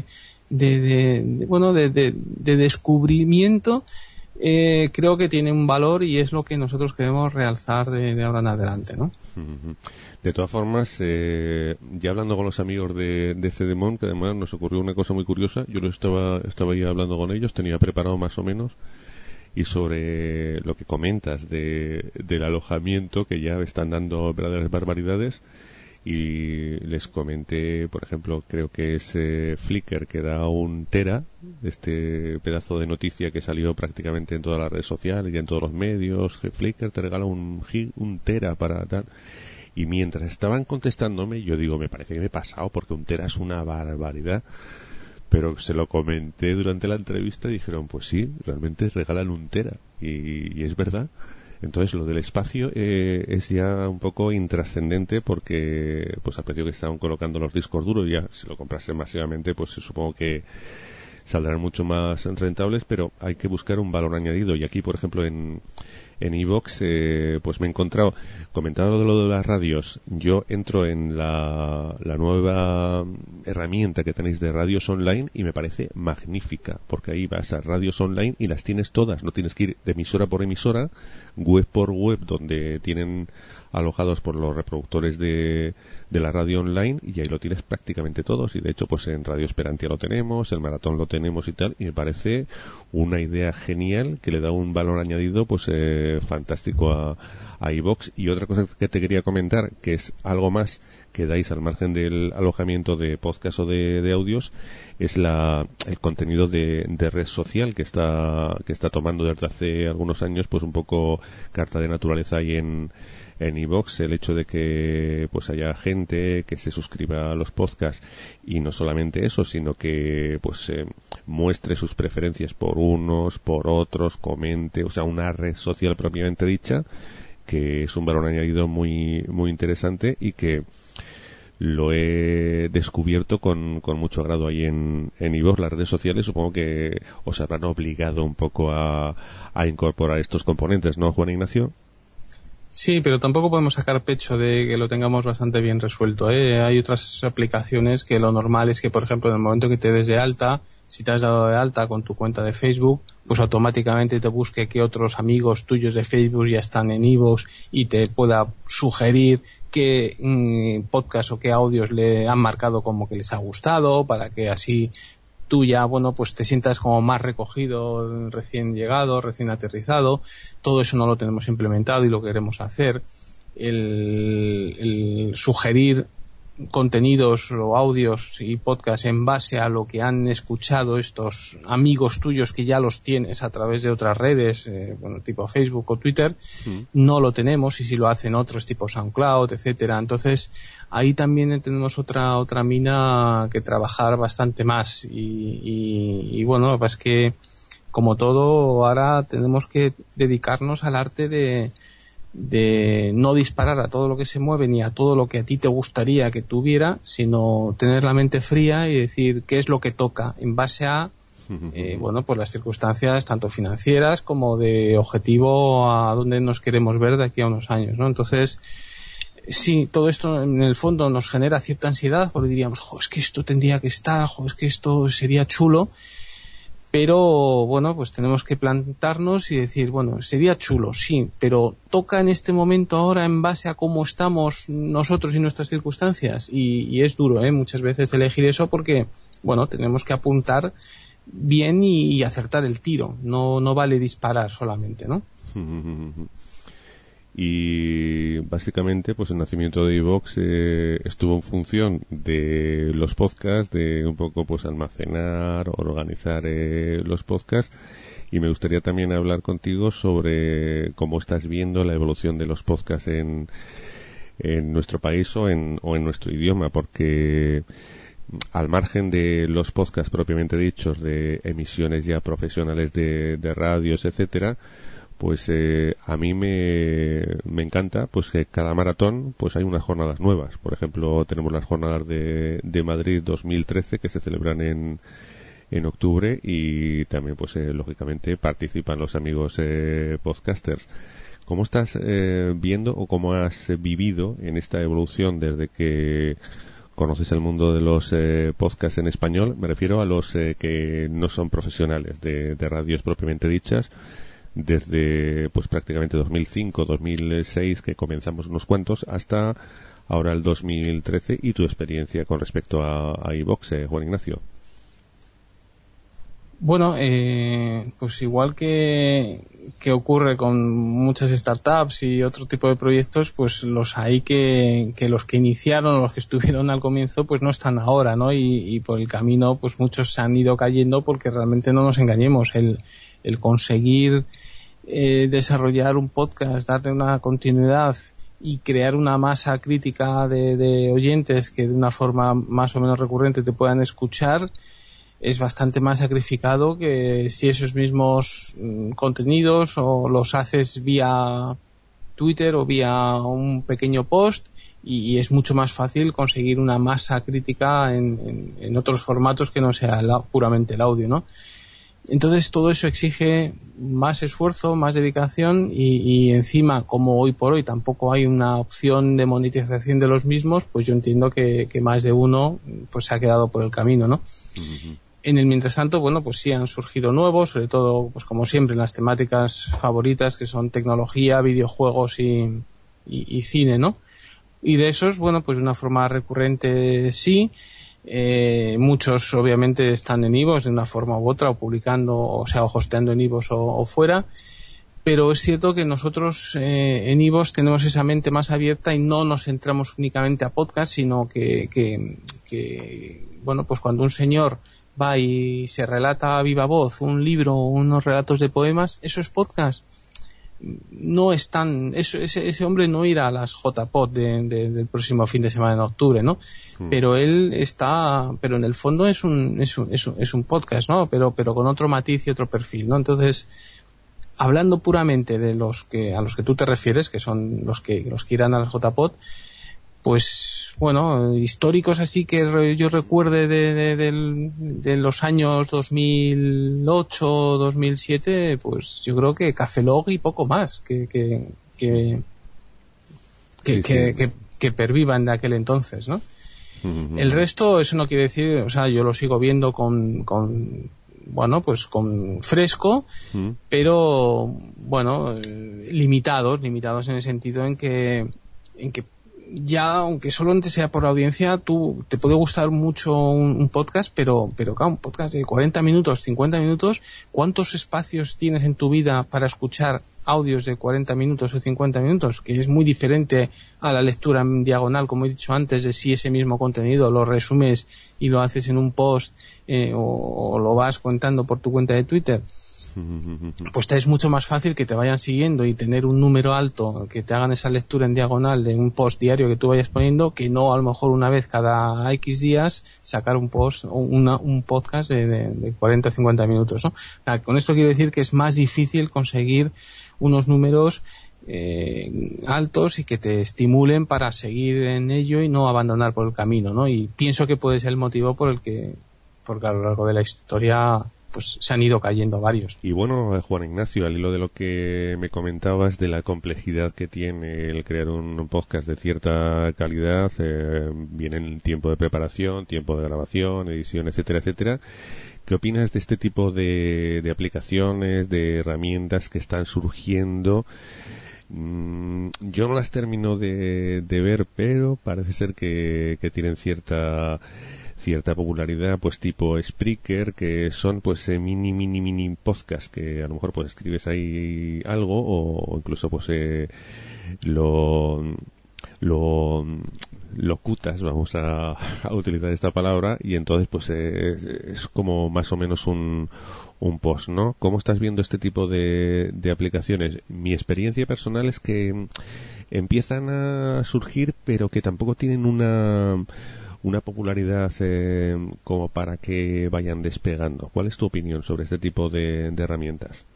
descubrimiento creo que tiene un valor y es lo que nosotros queremos realzar de ahora en adelante, ¿no? De todas formas, ya hablando con los amigos de Cedemon, que además nos ocurrió una cosa muy curiosa, yo estaba ahí hablando con ellos, tenía preparado más o menos, y sobre lo que comentas del alojamiento, que ya están dando verdaderas barbaridades, y les comenté, por ejemplo, creo que es Flickr, que da 1 tera, este pedazo de noticia que salió prácticamente en todas las redes sociales y en todos los medios, que Flickr te regala 1 tera para tal. Y mientras estaban contestándome, yo digo, me parece que me he pasado, porque 1 tera es una barbaridad. Pero se lo comenté durante la entrevista y dijeron, pues sí, realmente regalan 1 tera. Y es verdad. Entonces lo del espacio es ya un poco intrascendente, porque pues al precio que estaban colocando los discos duros, ya si lo comprasen masivamente, pues supongo que saldrán mucho más rentables, pero hay que buscar un valor añadido. Y aquí, por ejemplo, en iVoox, pues me he encontrado, comentado de lo de las radios, yo entro en la nueva herramienta que tenéis de radios online y me parece magnífica, porque ahí vas a radios online y las tienes todas, no tienes que ir de emisora por emisora, web por web, donde tienen alojados por los reproductores de la radio online, y ahí lo tienes prácticamente todos. Y de hecho, pues en Radio Esperantia lo tenemos, el Maratón lo tenemos y tal, y me parece una idea genial que le da un valor añadido pues fantástico a iVoox. Y otra cosa que te quería comentar, que es algo más que dais al margen del alojamiento de podcast o de audios, es el contenido de red social que está tomando desde hace algunos años pues un poco carta de naturaleza ahí en iVoox, el hecho de que pues haya gente que se suscriba a los podcasts y no solamente eso, sino que pues muestre sus preferencias por unos, por otros, comente, o sea, una red social propiamente dicha, que es un valor añadido muy muy interesante y que lo he descubierto con mucho agrado ahí en iVoox. Las redes sociales supongo que os habrán obligado un poco a incorporar estos componentes, ¿no, Juan Ignacio? Sí, pero tampoco podemos sacar pecho de que lo tengamos bastante bien resuelto, ¿eh? Hay otras aplicaciones que lo normal es que, por ejemplo, en el momento que te des de alta, si te has dado de alta con tu cuenta de Facebook, pues automáticamente te busque que otros amigos tuyos de Facebook ya están en iVoox y te pueda sugerir qué podcast o qué audios le han marcado como que les ha gustado, para que así tú ya, bueno, pues te sientas como más recogido, recién llegado, recién aterrizado. Todo eso no lo tenemos implementado y lo queremos hacer. El sugerir contenidos o audios y podcasts en base a lo que han escuchado estos amigos tuyos que ya los tienes a través de otras redes, tipo Facebook o Twitter, no lo tenemos, y si lo hacen otros tipo SoundCloud, etcétera. Entonces ahí también tenemos otra mina que trabajar bastante más y bueno, lo que pasa es que como todo ahora tenemos que dedicarnos al arte de no disparar a todo lo que se mueve ni a todo lo que a ti te gustaría que tuviera, sino tener la mente fría y decir qué es lo que toca en base a pues las circunstancias tanto financieras como de objetivo a dónde nos queremos ver de aquí a unos años, ¿no? Entonces, sí, todo esto en el fondo nos genera cierta ansiedad porque diríamos, es que esto tendría que estar, es que esto sería chulo. Pero, bueno, pues tenemos que plantarnos y decir, bueno, sería chulo, sí, pero toca en este momento ahora en base a cómo estamos nosotros y nuestras circunstancias. Y es duro, muchas veces elegir eso porque, bueno, tenemos que apuntar bien y acertar el tiro. No vale disparar solamente, ¿no? Y básicamente pues el nacimiento de iVoox estuvo en función de los podcasts, de un poco pues almacenar, organizar los podcasts, y me gustaría también hablar contigo sobre cómo estás viendo la evolución de los podcasts en nuestro país o en nuestro idioma, porque al margen de los podcasts propiamente dichos, de emisiones ya profesionales de radios, etcétera, pues a mí me encanta pues que cada maratón pues hay unas jornadas nuevas. Por ejemplo, tenemos las jornadas de Madrid 2013 que se celebran en octubre, y también pues lógicamente participan los amigos podcasters. ¿Cómo estás viendo o cómo has vivido en esta evolución desde que conoces el mundo de los podcasts en español? Me refiero a los que no son profesionales de radios propiamente dichas, desde pues prácticamente 2005, 2006 que comenzamos unos cuantos hasta ahora el 2013, y tu experiencia con respecto a iVoox, Juan Ignacio. Bueno, pues igual que ocurre con muchas startups y otro tipo de proyectos, pues los hay que los que iniciaron, los que estuvieron al comienzo, pues no están ahora, ¿no? Y por el camino, pues muchos se han ido cayendo, porque realmente no nos engañemos, el conseguir desarrollar un podcast, darle una continuidad y crear una masa crítica de oyentes que de una forma más o menos recurrente te puedan escuchar, es bastante más sacrificado que si esos mismos contenidos o los haces vía Twitter o vía un pequeño post, y es mucho más fácil conseguir una masa crítica en otros formatos que no sea puramente el audio, ¿no? Entonces todo eso exige más esfuerzo, más dedicación y encima, como hoy por hoy tampoco hay una opción de monetización de los mismos, pues yo entiendo que más de uno pues se ha quedado por el camino, ¿no? Uh-huh. En el mientras tanto, bueno, pues sí han surgido nuevos, sobre todo, pues como siempre, en las temáticas favoritas que son tecnología, videojuegos y cine, ¿no? Y de esos, bueno, pues de una forma recurrente sí. Muchos obviamente están en iVoox de una forma u otra, o publicando, o sea, o hosteando en iVoox o fuera, pero es cierto que nosotros en iVoox tenemos esa mente más abierta y no nos centramos únicamente a podcast, sino que bueno, pues cuando un señor va y se relata a viva voz un libro o unos relatos de poemas, eso es podcast. No es tan, ese hombre no irá a las JPod del próximo fin de semana en octubre, ¿no? Pero él está, pero en el fondo es un podcast, ¿no? Pero con otro matiz y otro perfil, ¿no? Entonces, hablando puramente de a los que tú te refieres, que son los que irán a las JPod, pues bueno, históricos así que yo recuerde de los años 2008, 2007, pues yo creo que Café Log y poco más que pervivan de aquel entonces, ¿no? El resto, eso no quiere decir, o sea, yo lo sigo viendo con fresco, pero bueno, limitados en el sentido en que ya, aunque solamente sea por audiencia, te puede gustar mucho un podcast, pero claro, un podcast de 40 minutos, 50 minutos, ¿cuántos espacios tienes en tu vida para escuchar audios de 40 minutos o 50 minutos? Que es muy diferente a la lectura en diagonal, como he dicho antes, de si ese mismo contenido lo resumes y lo haces en un post o lo vas contando por tu cuenta de Twitter. Pues te es mucho más fácil que te vayan siguiendo y tener un número alto, que te hagan esa lectura en diagonal de un post diario que tú vayas poniendo, que no a lo mejor una vez cada X días sacar un post o un podcast de 40 o 50 minutos, ¿no? O sea, con esto quiero decir que es más difícil conseguir unos números altos y que te estimulen para seguir en ello y no abandonar por el camino, ¿no? Y pienso que puede ser el motivo porque a lo largo de la historia pues se han ido cayendo varios. Y bueno, Juan Ignacio, al hilo de lo que me comentabas de la complejidad que tiene el crear un podcast de cierta calidad, viene el tiempo de preparación, tiempo de grabación, edición, etcétera, etcétera. ¿Qué opinas de este tipo de aplicaciones, de herramientas que están surgiendo? Yo no las termino de ver, pero parece ser que tienen cierta popularidad, pues tipo Spreaker, que son pues mini podcast que a lo mejor pues escribes ahí algo o incluso pues lo locutas, vamos a utilizar esta palabra, y entonces pues es como más o menos un post, ¿no? ¿Cómo estás viendo este tipo de aplicaciones? Mi experiencia personal es que empiezan a surgir, pero que tampoco tienen una popularidad como para que vayan despegando. ¿Cuál es tu opinión sobre este tipo de herramientas?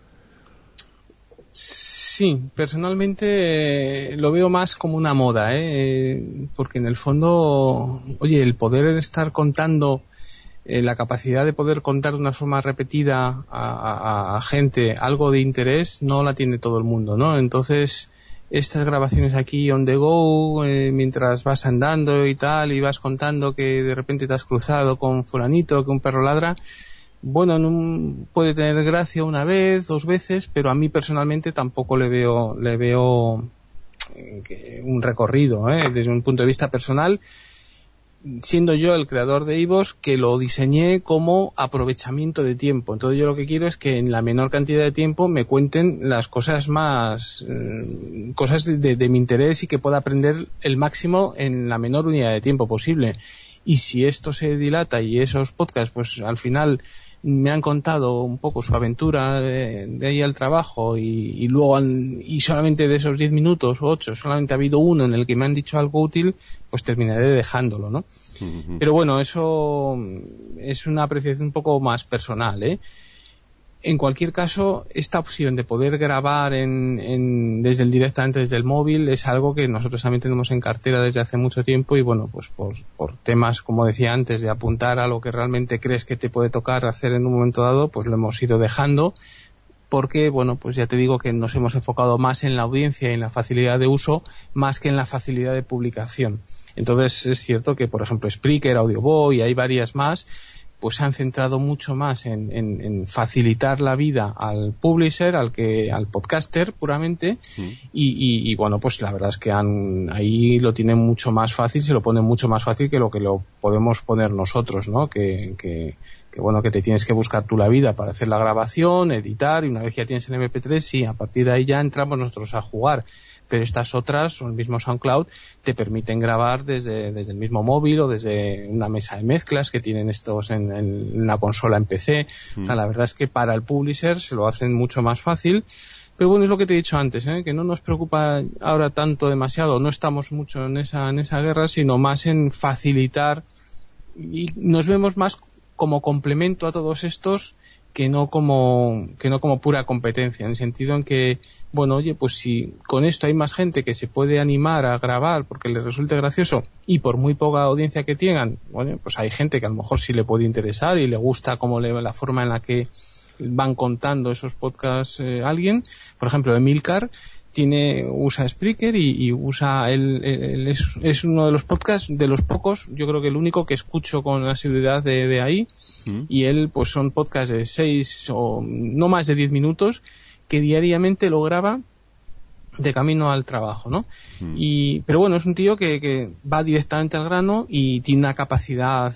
Sí, personalmente lo veo más como una moda, porque en el fondo, oye, el poder estar contando, la capacidad de poder contar de una forma repetida a gente algo de interés no la tiene todo el mundo, ¿no? Entonces, estas grabaciones aquí on the go, mientras vas andando y tal, y vas contando que de repente te has cruzado con fulanito, que un perro ladra, bueno, puede tener gracia una vez, dos veces, pero a mí personalmente tampoco le veo un recorrido, desde un punto de vista personal, siendo yo el creador de iVoox, que lo diseñé como aprovechamiento de tiempo. Entonces yo lo que quiero es que en la menor cantidad de tiempo me cuenten las cosas más, cosas de mi interés y que pueda aprender el máximo en la menor unidad de tiempo posible. Y si esto se dilata y esos podcasts, pues al final me han contado un poco su aventura de ahí al trabajo y luego y solamente de esos 10 minutos o 8 solamente ha habido uno en el que me han dicho algo útil, pues terminaré dejándolo, ¿no? Pero bueno, eso es una apreciación un poco más personal, En cualquier caso, esta opción de poder grabar directamente desde el móvil es algo que nosotros también tenemos en cartera desde hace mucho tiempo y bueno, pues por temas, como decía antes, de apuntar a lo que realmente crees que te puede tocar hacer en un momento dado, pues lo hemos ido dejando porque, bueno, pues ya te digo que nos hemos enfocado más en la audiencia y en la facilidad de uso más que en la facilidad de publicación. Entonces es cierto que, por ejemplo, Spreaker, Audioboy, hay varias más, pues se han centrado mucho más en facilitar la vida al publisher, al podcaster puramente, y bueno, pues la verdad es que ahí lo tienen mucho más fácil, se lo ponen mucho más fácil que lo podemos poner nosotros, ¿no? Que bueno, que te tienes que buscar tú la vida para hacer la grabación, editar, y una vez que ya tienes el MP3, sí, a partir de ahí ya entramos nosotros a jugar. Pero estas otras, o el mismo SoundCloud, te permiten grabar desde el mismo móvil o desde una mesa de mezclas que tienen estos en la consola en PC. O sea, la verdad es que para el publisher se lo hacen mucho más fácil. Pero bueno, es lo que te he dicho antes, que no nos preocupa ahora tanto demasiado, no estamos mucho en esa guerra, sino más en facilitar, y nos vemos más como complemento a todos estos que no como pura competencia, en el sentido en que, bueno, oye, pues si con esto hay más gente que se puede animar a grabar porque les resulte gracioso, y por muy poca audiencia que tengan, bueno, pues hay gente que a lo mejor sí le puede interesar y le gusta la forma en la que van contando esos podcasts alguien. Por ejemplo, Emilcar usa Spreaker y usa es uno de los podcasts, de los pocos, yo creo que el único que escucho con asiduidad de ahí, y él pues son podcasts de 6 o no más de 10 minutos que diariamente lo graba de camino al trabajo, ¿no? Pero bueno, es un tío que va directamente al grano y tiene una capacidad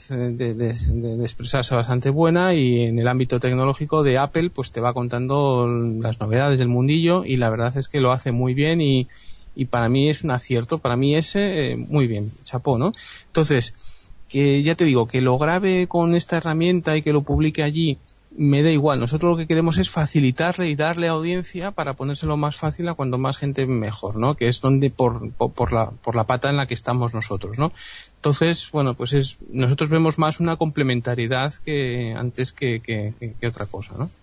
de expresarse bastante buena, y en el ámbito tecnológico de Apple pues te va contando las novedades del mundillo, y la verdad es que lo hace muy bien, y para mí es un acierto, para mí muy bien, chapó, ¿no? Entonces, que ya te digo, que lo grabe con esta herramienta y que lo publique allí, me da igual. Nosotros lo que queremos es facilitarle y darle audiencia para ponérselo más fácil a cuando más gente mejor, ¿no? Que es donde por la pata en la que estamos nosotros, ¿no? Entonces, bueno, pues nosotros vemos más una complementariedad que antes que otra cosa, ¿no?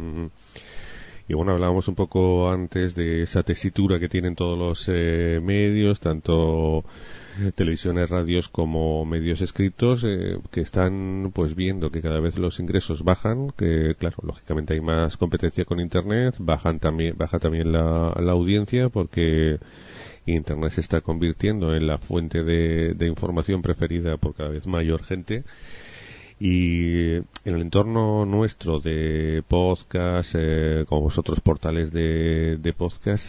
Y bueno, hablábamos un poco antes de esa tesitura que tienen todos los medios, tanto televisiones, radios como medios escritos, que están pues viendo que cada vez los ingresos bajan, que claro, lógicamente hay más competencia con Internet, baja también la audiencia, porque Internet se está convirtiendo en la fuente de información preferida por cada vez mayor gente. Y en el entorno nuestro de podcast, como vosotros portales de podcast,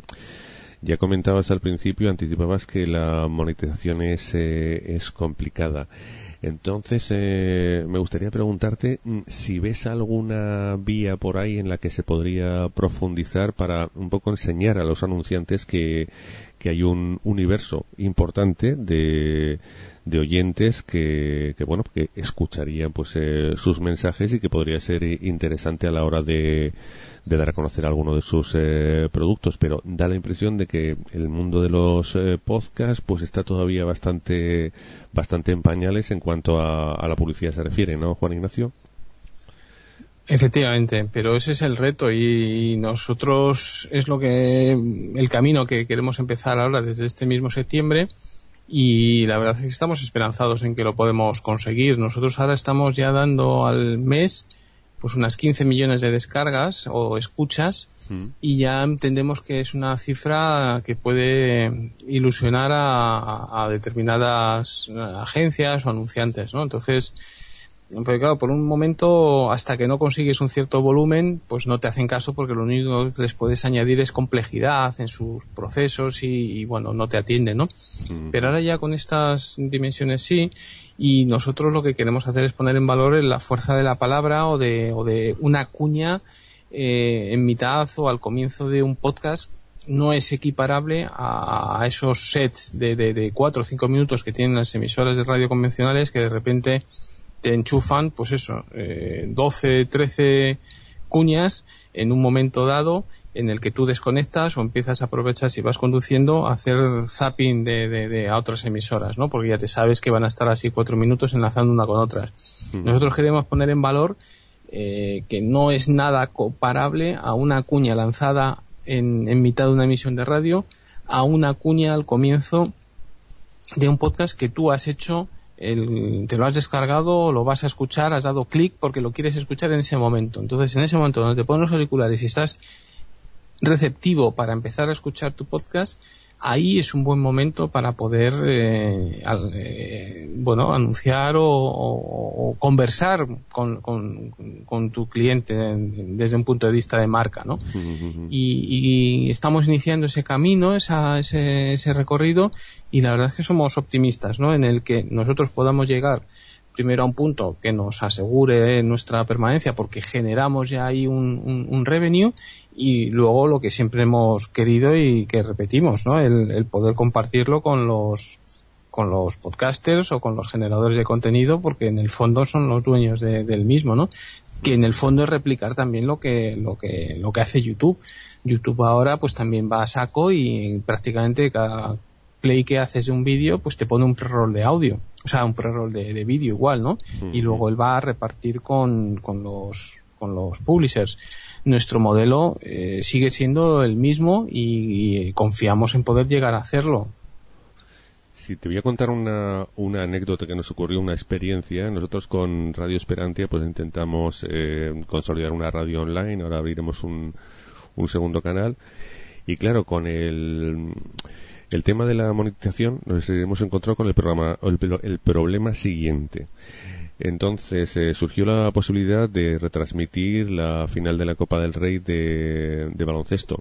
ya comentabas al principio, anticipabas que la monetización es complicada. Entonces, me gustaría preguntarte si ves alguna vía por ahí en la que se podría profundizar para un poco enseñar a los anunciantes que hay un universo importante de oyentes que escucharían pues sus mensajes, y que podría ser interesante a la hora de dar a conocer alguno de sus productos. Pero da la impresión de que el mundo de los podcasts pues está todavía bastante en pañales en cuanto a la publicidad se refiere, ¿no, Juan Ignacio? Efectivamente, pero ese es el reto, y nosotros es el camino que queremos empezar ahora desde este mismo septiembre, y la verdad es que estamos esperanzados en que lo podemos conseguir. Nosotros ahora estamos ya dando al mes pues unas 15 millones de descargas o escuchas, y ya entendemos que es una cifra que puede ilusionar a determinadas agencias o anunciantes, ¿no? Entonces, porque claro, por un momento, hasta que no consigues un cierto volumen, pues no te hacen caso, porque lo único que les puedes añadir es complejidad en sus procesos y bueno, no te atienden, ¿no? Pero ahora ya con estas dimensiones sí, y nosotros lo que queremos hacer es poner en valor la fuerza de la palabra o de una cuña en mitad o al comienzo de un podcast. No es equiparable a esos sets de 4 o 5 minutos que tienen las emisoras de radio convencionales, que de repente te enchufan, pues eso, 12, 13 cuñas en un momento dado en el que tú desconectas o empiezas a aprovechar, si vas conduciendo, a hacer zapping a otras emisoras, ¿no? Porque ya te sabes que van a estar así 4 minutos enlazando una con otras. Nosotros queremos poner en valor que no es nada comparable a una cuña lanzada en mitad de una emisión de radio, a una cuña al comienzo de un podcast que tú has hecho, te lo has descargado, lo vas a escuchar, has dado clic porque lo quieres escuchar en ese momento. Entonces, en ese momento donde te pones los auriculares y estás receptivo para empezar a escuchar tu podcast, ahí es un buen momento para poder anunciar o conversar con tu cliente desde un punto de vista de marca, ¿no? Y estamos iniciando ese camino, ese recorrido, y la verdad es que somos optimistas, ¿no? En el que nosotros podamos llegar primero a un punto que nos asegure nuestra permanencia, porque generamos ya ahí un revenue, y luego lo que siempre hemos querido y que repetimos, ¿no? El poder compartirlo con los podcasters o con los generadores de contenido, porque en el fondo son los dueños del mismo, ¿no? Que en el fondo es replicar también lo que hace YouTube. YouTube ahora pues también va a saco, y prácticamente cada play que haces de un vídeo pues te pone un pre-roll de audio, o sea, un pre-roll de vídeo igual, ¿no? Y luego él va a repartir con los publishers. Nuestro modelo sigue siendo el mismo, y confiamos en poder llegar a hacerlo. Si te voy a contar una anécdota que nos ocurrió, una experiencia. Nosotros con Radio Esperantia pues intentamos consolidar una radio online. Ahora abriremos un segundo canal, y claro, con el tema de la monetización nos hemos encontrado con el problema siguiente. Entonces surgió la posibilidad de retransmitir la final de la Copa del Rey de baloncesto,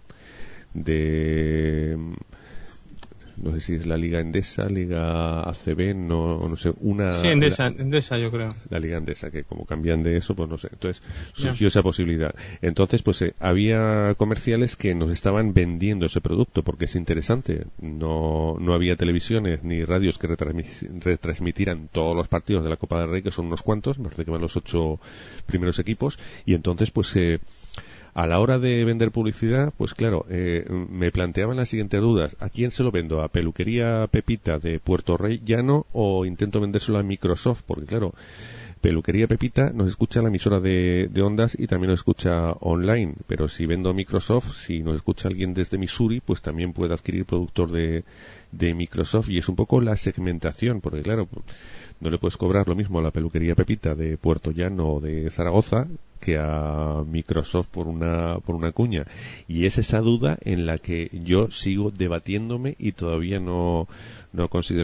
no sé si es la Liga Endesa, Liga ACB, no sé, Sí, Endesa yo creo. La Liga Endesa, que como cambian de eso, pues no sé. Entonces surgió esa posibilidad. Entonces pues había comerciales que nos estaban vendiendo ese producto, porque es interesante. No había televisiones ni radios que retransmitieran todos los partidos de la Copa del Rey, que son unos cuantos, me parece que van los 8 primeros equipos, y entonces pues a la hora de vender publicidad, pues claro, me planteaban las siguientes dudas. ¿A quién se lo vendo? ¿A Peluquería Pepita de Puerto Llano o intento vendérselo a Microsoft? Porque claro, Peluquería Pepita nos escucha en la emisora de Ondas y también nos escucha online. Pero si vendo a Microsoft, si nos escucha alguien desde Missouri, pues también puede adquirir productor de Microsoft. Y es un poco la segmentación, porque claro, no le puedes cobrar lo mismo a la Peluquería Pepita de Puerto Llano o de Zaragoza que a Microsoft por una cuña. Y es esa duda en la que yo sigo debatiéndome y todavía no consigo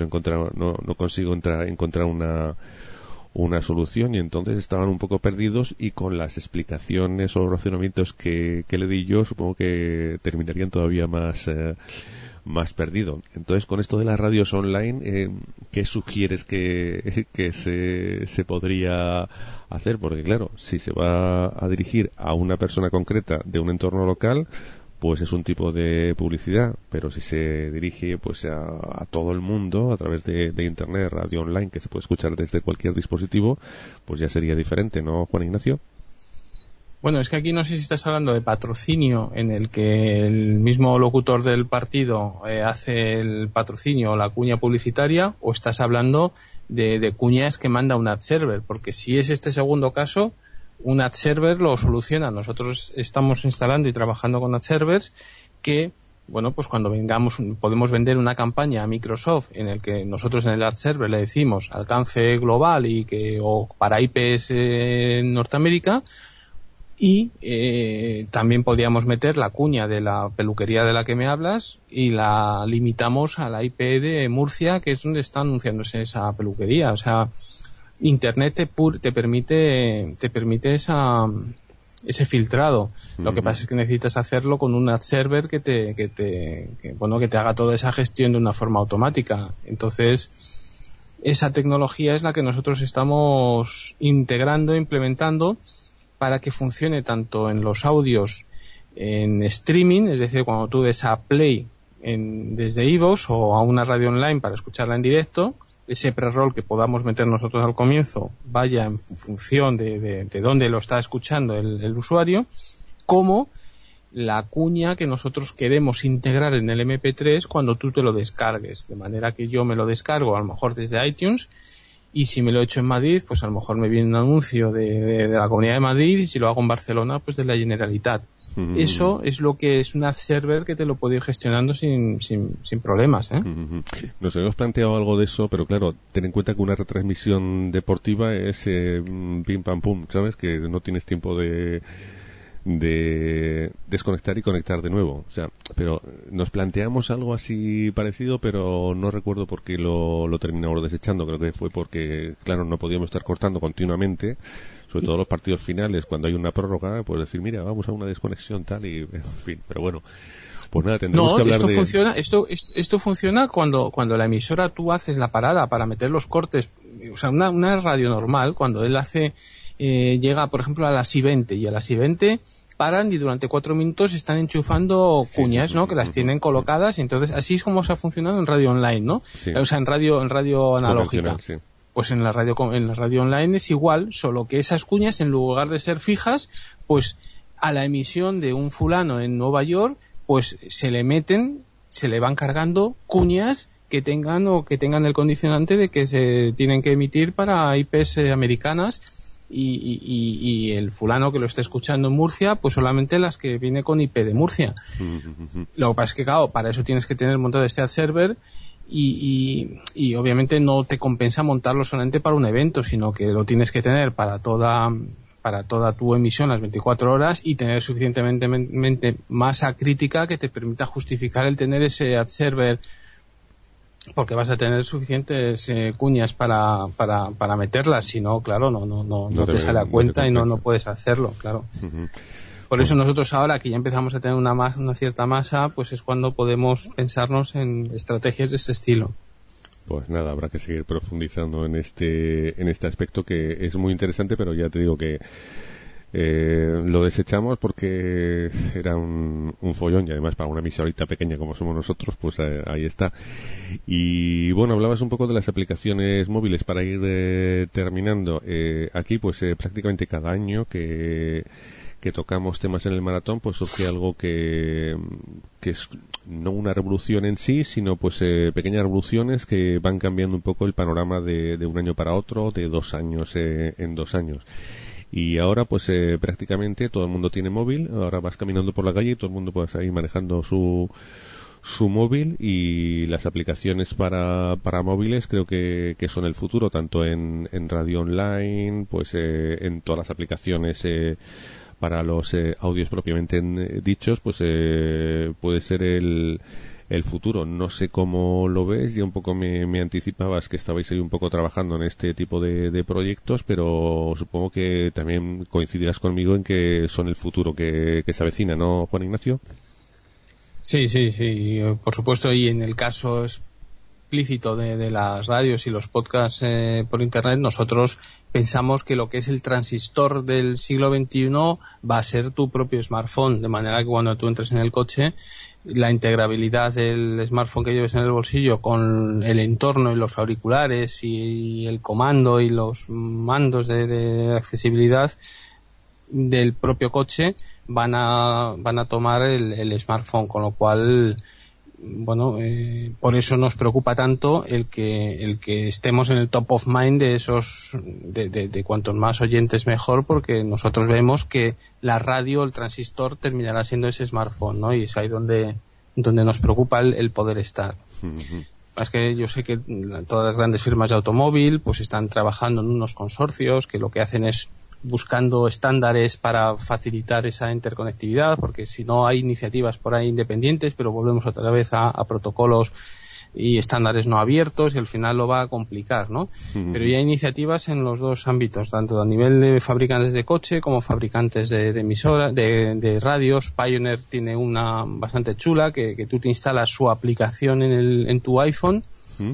encontrar una solución, y entonces estaban un poco perdidos, y con las explicaciones o razonamientos que le di yo, supongo que terminarían todavía más perdido. Entonces, con esto de las radios online, ¿qué sugieres que se podría hacer? Porque claro, si se va a dirigir a una persona concreta de un entorno local, pues es un tipo de publicidad, pero si se dirige pues a todo el mundo a través de internet, radio online, que se puede escuchar desde cualquier dispositivo, pues ya sería diferente, ¿no, Juan Ignacio? Bueno, es que aquí no sé si estás hablando de patrocinio, en el que el mismo locutor del partido hace el patrocinio o la cuña publicitaria, o estás hablando de cuñas que manda un ad server, porque si es este segundo caso, un ad server lo soluciona. Nosotros estamos instalando y trabajando con ad servers que, bueno, pues cuando podemos vender una campaña a Microsoft en el que nosotros en el ad server le decimos alcance global o para IPs en Norteamérica, y también podríamos meter la cuña de la peluquería de la que me hablas y la limitamos a la IP de Murcia, que es donde está anunciándose esa peluquería. O sea, Internet te permite ese filtrado. Lo que pasa es que necesitas hacerlo con un ad server que te haga toda esa gestión de una forma automática. Entonces, esa tecnología es la que nosotros estamos integrando, implementando, para que funcione tanto en los audios en streaming, es decir, cuando tú des a play desde iVoox o a una radio online para escucharla en directo, ese pre-roll que podamos meter nosotros al comienzo vaya en función de dónde lo está escuchando el usuario, como la cuña que nosotros queremos integrar en el MP3 cuando tú te lo descargues, de manera que yo me lo descargo a lo mejor desde iTunes, y si me lo he hecho en Madrid, pues a lo mejor me viene un anuncio de la Comunidad de Madrid, y si lo hago en Barcelona, pues de la Generalitat. Eso es lo que es un ad server que te lo puede ir gestionando sin problemas, ¿eh? Nos hemos planteado algo de eso, pero claro, ten en cuenta que una retransmisión deportiva es pim pam pum, ¿sabes? Que no tienes tiempo de desconectar y conectar de nuevo. O sea, pero nos planteamos algo así parecido, pero no recuerdo por qué lo terminamos desechando. Creo que fue porque, claro, no podíamos estar cortando continuamente, sobre todo los partidos finales, cuando hay una prórroga, pues decir, mira, vamos a una desconexión tal y, en fin, pero bueno. Pues nada, tendremos que hablar esto funciona cuando la emisora tú haces la parada para meter los cortes. O sea, una radio normal, cuando él llega, por ejemplo, a las I-20, y a las I-20 paran y durante 4 minutos están enchufando cuñas, ¿no? Que las tienen colocadas, y entonces así es como se ha funcionado en radio online, ¿no? Sí. O sea, en radio analógica. Sí. Pues en la radio online es igual, solo que esas cuñas, en lugar de ser fijas, pues a la emisión de un fulano en Nueva York, pues se le van cargando cuñas que tengan el condicionante de que se tienen que emitir para IPs americanas, y el fulano que lo esté escuchando en Murcia, pues solamente las que viene con IP de Murcia. Lo que pasa es que, claro, para eso tienes que tener montado este ad server, y obviamente no te compensa montarlo solamente para un evento, sino que lo tienes que tener para toda tu emisión las 24 horas, y tener suficientemente masa crítica que te permita justificar el tener ese ad server, porque vas a tener suficientes cuñas para meterlas. Si no, claro, no te sale a cuenta, y no puedes hacerlo, claro. Por eso nosotros ahora que ya empezamos a tener una cierta masa, pues es cuando podemos pensarnos en estrategias de este estilo. Pues nada, habrá que seguir profundizando en este aspecto, que es muy interesante, pero ya te digo que lo desechamos porque era un follón, y además para una emisorita pequeña como somos nosotros, pues ahí está. Y bueno, hablabas un poco de las aplicaciones móviles para ir terminando. Aquí pues prácticamente cada año que tocamos temas en el maratón, pues surge algo que es no una revolución en sí, sino pues pequeñas revoluciones que van cambiando un poco el panorama de un año para otro, de 2 años en 2 años. Y ahora pues prácticamente todo el mundo tiene móvil. Ahora vas caminando por la calle y todo el mundo pues ahí manejando su móvil, y las aplicaciones para móviles creo que son el futuro, tanto en radio online, pues en todas las aplicaciones para los audios propiamente dichos, pues puede ser el futuro. No sé cómo lo ves, ya un poco me anticipabas que estabais ahí un poco trabajando en este tipo de proyectos, pero supongo que también coincidirás conmigo en que son el futuro que se avecina, ¿no, Juan Ignacio? Sí, por supuesto, y en el caso explícito de las radios y los podcasts por internet, nosotros pensamos que lo que es el transistor del siglo XXI va a ser tu propio smartphone, de manera que cuando tú entres en el coche, la integrabilidad del smartphone que lleves en el bolsillo con el entorno y los auriculares y el comando y los mandos de accesibilidad del propio coche van a tomar el smartphone, con lo cual, bueno, por eso nos preocupa tanto el que estemos en el top of mind de esos de cuantos más oyentes mejor, porque nosotros vemos que la radio, el transistor, terminará siendo ese smartphone, ¿no? Y es ahí donde nos preocupa el poder estar. Es que yo sé que todas las grandes firmas de automóvil pues están trabajando en unos consorcios que lo que hacen es buscando estándares para facilitar esa interconectividad, porque si no hay iniciativas por ahí independientes, pero volvemos otra vez a protocolos y estándares no abiertos, y al final lo va a complicar, ¿no? Pero ya hay iniciativas en los dos ámbitos, tanto a nivel de fabricantes de coche como fabricantes de emisoras, de radios. Pioneer tiene una bastante chula que tú te instalas su aplicación en tu iPhone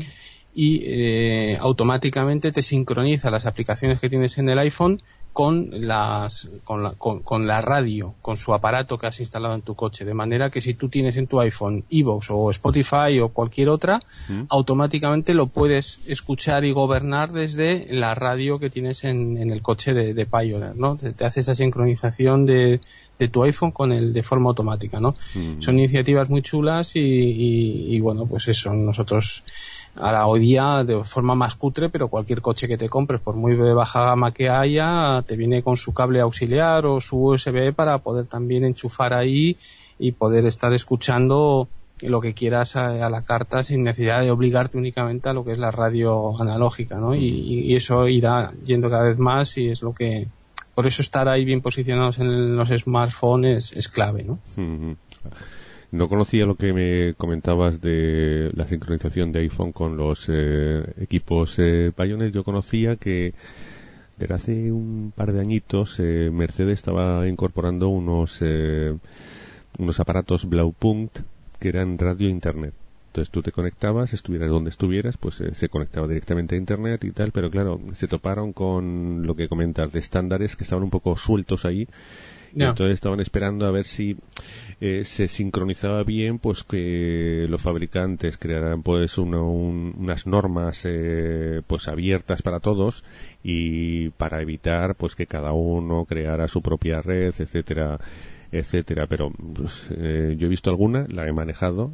y automáticamente te sincroniza las aplicaciones que tienes en el iPhone con la radio, con su aparato que has instalado en tu coche, de manera que si tú tienes en tu iPhone iVoox o Spotify o cualquier otra, automáticamente lo puedes escuchar y gobernar desde la radio que tienes en el coche de Pioneer, ¿no? Te hace esa sincronización de tu iPhone con el de forma automática, ¿no? Son iniciativas muy chulas y bueno, pues eso, nosotros ahora hoy día de forma más cutre, pero cualquier coche que te compres, por muy de baja gama que haya, te viene con su cable auxiliar o su USB para poder también enchufar ahí y poder estar escuchando lo que quieras a la carta sin necesidad de obligarte únicamente a lo que es la radio analógica, ¿no? Y eso irá yendo cada vez más, y es lo que por eso estar ahí bien posicionados en los smartphones es clave, ¿no? No conocía lo que me comentabas de la sincronización de iPhone con los equipos Pioneer. Yo conocía que desde hace un par de añitos Mercedes estaba incorporando unos aparatos Blaupunkt que eran radio internet. Entonces tú te conectabas, estuvieras donde estuvieras, pues se conectaba directamente a internet y tal, pero claro, se toparon con lo que comentas de estándares que estaban un poco sueltos ahí. Y entonces estaban esperando a ver si se sincronizaba bien, pues que los fabricantes crearan pues unas normas pues abiertas para todos y para evitar pues que cada uno creara su propia red, etcétera, pero pues, yo he visto alguna, la he manejado,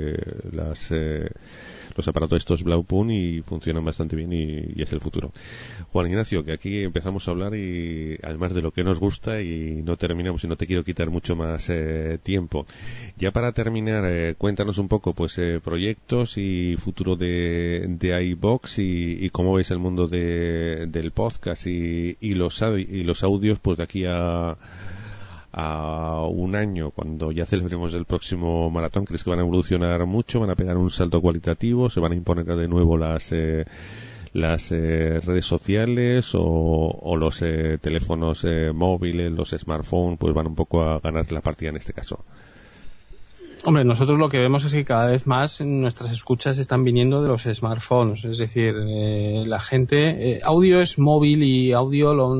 los aparatos estos Blaupunkt y funcionan bastante bien y es el futuro. Juan Ignacio, que aquí empezamos a hablar y además de lo que nos gusta y no terminamos y no te quiero quitar mucho más tiempo. Ya para terminar, cuéntanos un poco pues proyectos y futuro de iVox y cómo ves el mundo del podcast y los audios pues de aquí a un año, cuando ya celebremos el próximo maratón. ¿Crees que van a evolucionar mucho? ¿Van a pegar un salto cualitativo? ¿Se van a imponer de nuevo las redes sociales o los teléfonos móviles, los smartphones, pues van un poco a ganar la partida en este caso? Hombre, nosotros lo que vemos es que cada vez más nuestras escuchas están viniendo de los smartphones, es decir, la gente, audio es móvil y audio o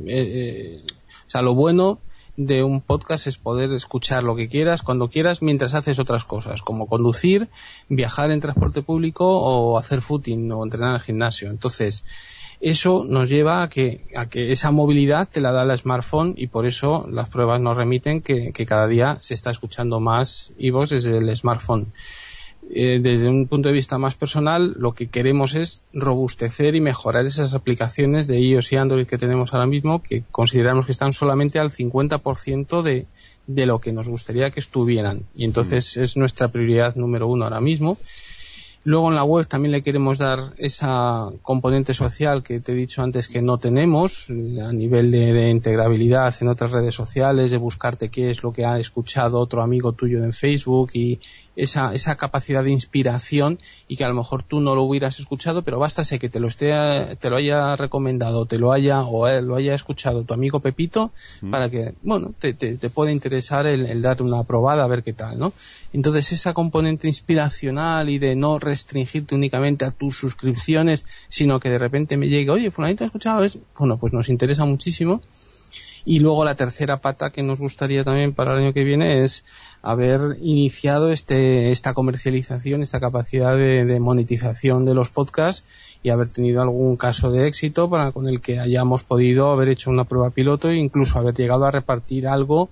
sea, lo bueno de un podcast es poder escuchar lo que quieras, cuando quieras, mientras haces otras cosas, como conducir, viajar en transporte público o hacer footing o entrenar en el gimnasio. Entonces, eso nos lleva a que esa movilidad te la da el smartphone y por eso las pruebas nos remiten que cada día se está escuchando más iVox desde el smartphone. Desde un punto de vista más personal, lo que queremos es robustecer y mejorar esas aplicaciones de iOS y Android que tenemos ahora mismo, que consideramos que están solamente al 50% de lo que nos gustaría que estuvieran. Y entonces es nuestra prioridad número uno ahora mismo. Luego en la web también le queremos dar esa componente social que te he dicho antes que no tenemos, a nivel de integrabilidad en otras redes sociales, de buscarte qué es lo que ha escuchado otro amigo tuyo en Facebook y esa capacidad de inspiración y que a lo mejor tú no lo hubieras escuchado, pero bastase que te lo haya recomendado, lo haya escuchado tu amigo Pepito para que, bueno, te pueda interesar el darte una probada a ver qué tal, ¿no? Entonces esa componente inspiracional y de no restringirte únicamente a tus suscripciones, sino que de repente me llegue, oye, fulanito ha escuchado, bueno, pues nos interesa muchísimo. Y luego la tercera pata que nos gustaría también para el año que viene es haber iniciado esta comercialización, esta capacidad de monetización de los podcasts y haber tenido algún caso de éxito con el que hayamos podido haber hecho una prueba piloto e incluso haber llegado a repartir algo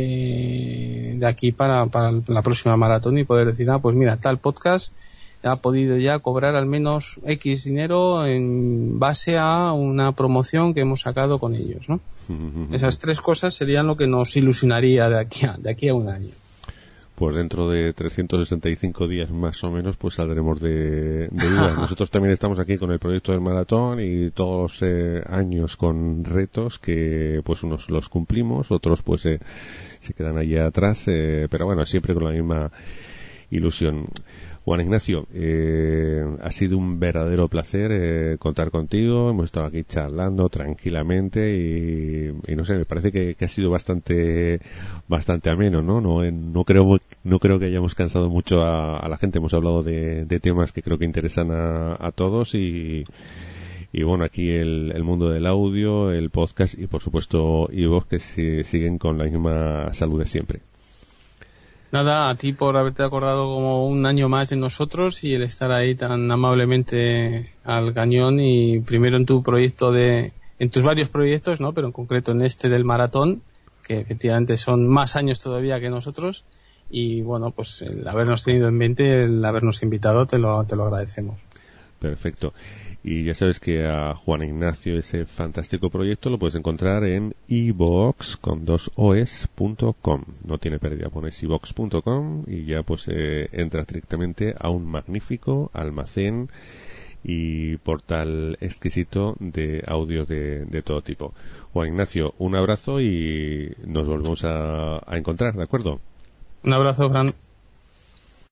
de aquí para la próxima maratón y poder decir, pues mira, tal podcast ha podido ya cobrar al menos X dinero en base a una promoción que hemos sacado con ellos, ¿no? Esas tres cosas serían lo que nos ilusionaría de aquí a un año. Pues dentro de 365 días más o menos pues saldremos de dudas. Nosotros también estamos aquí con el proyecto del maratón y todos años con retos que pues unos los cumplimos, otros pues se quedan allí atrás, pero bueno, siempre con la misma ilusión. Juan Ignacio, ha sido un verdadero placer contar contigo. Hemos estado aquí charlando tranquilamente y no sé, me parece que ha sido bastante ameno, ¿no? No creo que hayamos cansado mucho a la gente. Hemos hablado de temas que creo que interesan a todos y bueno, aquí el mundo del audio, el podcast y por supuesto iVox que siguen con la misma salud de siempre. Nada, a ti por haberte acordado como un año más de nosotros y el estar ahí tan amablemente al cañón y primero en tu proyecto en tus varios proyectos, ¿no? Pero en concreto en este del maratón, que efectivamente son más años todavía que nosotros y bueno, pues el habernos tenido en mente, el habernos invitado, te lo agradecemos. Perfecto. Y ya sabes que a Juan Ignacio ese fantástico proyecto lo puedes encontrar en iVox.com. No tiene pérdida, pones iVox.com y ya pues entras directamente a un magnífico almacén y portal exquisito de audio de todo tipo. Juan Ignacio, un abrazo y nos volvemos a encontrar, ¿de acuerdo? Un abrazo, Fran.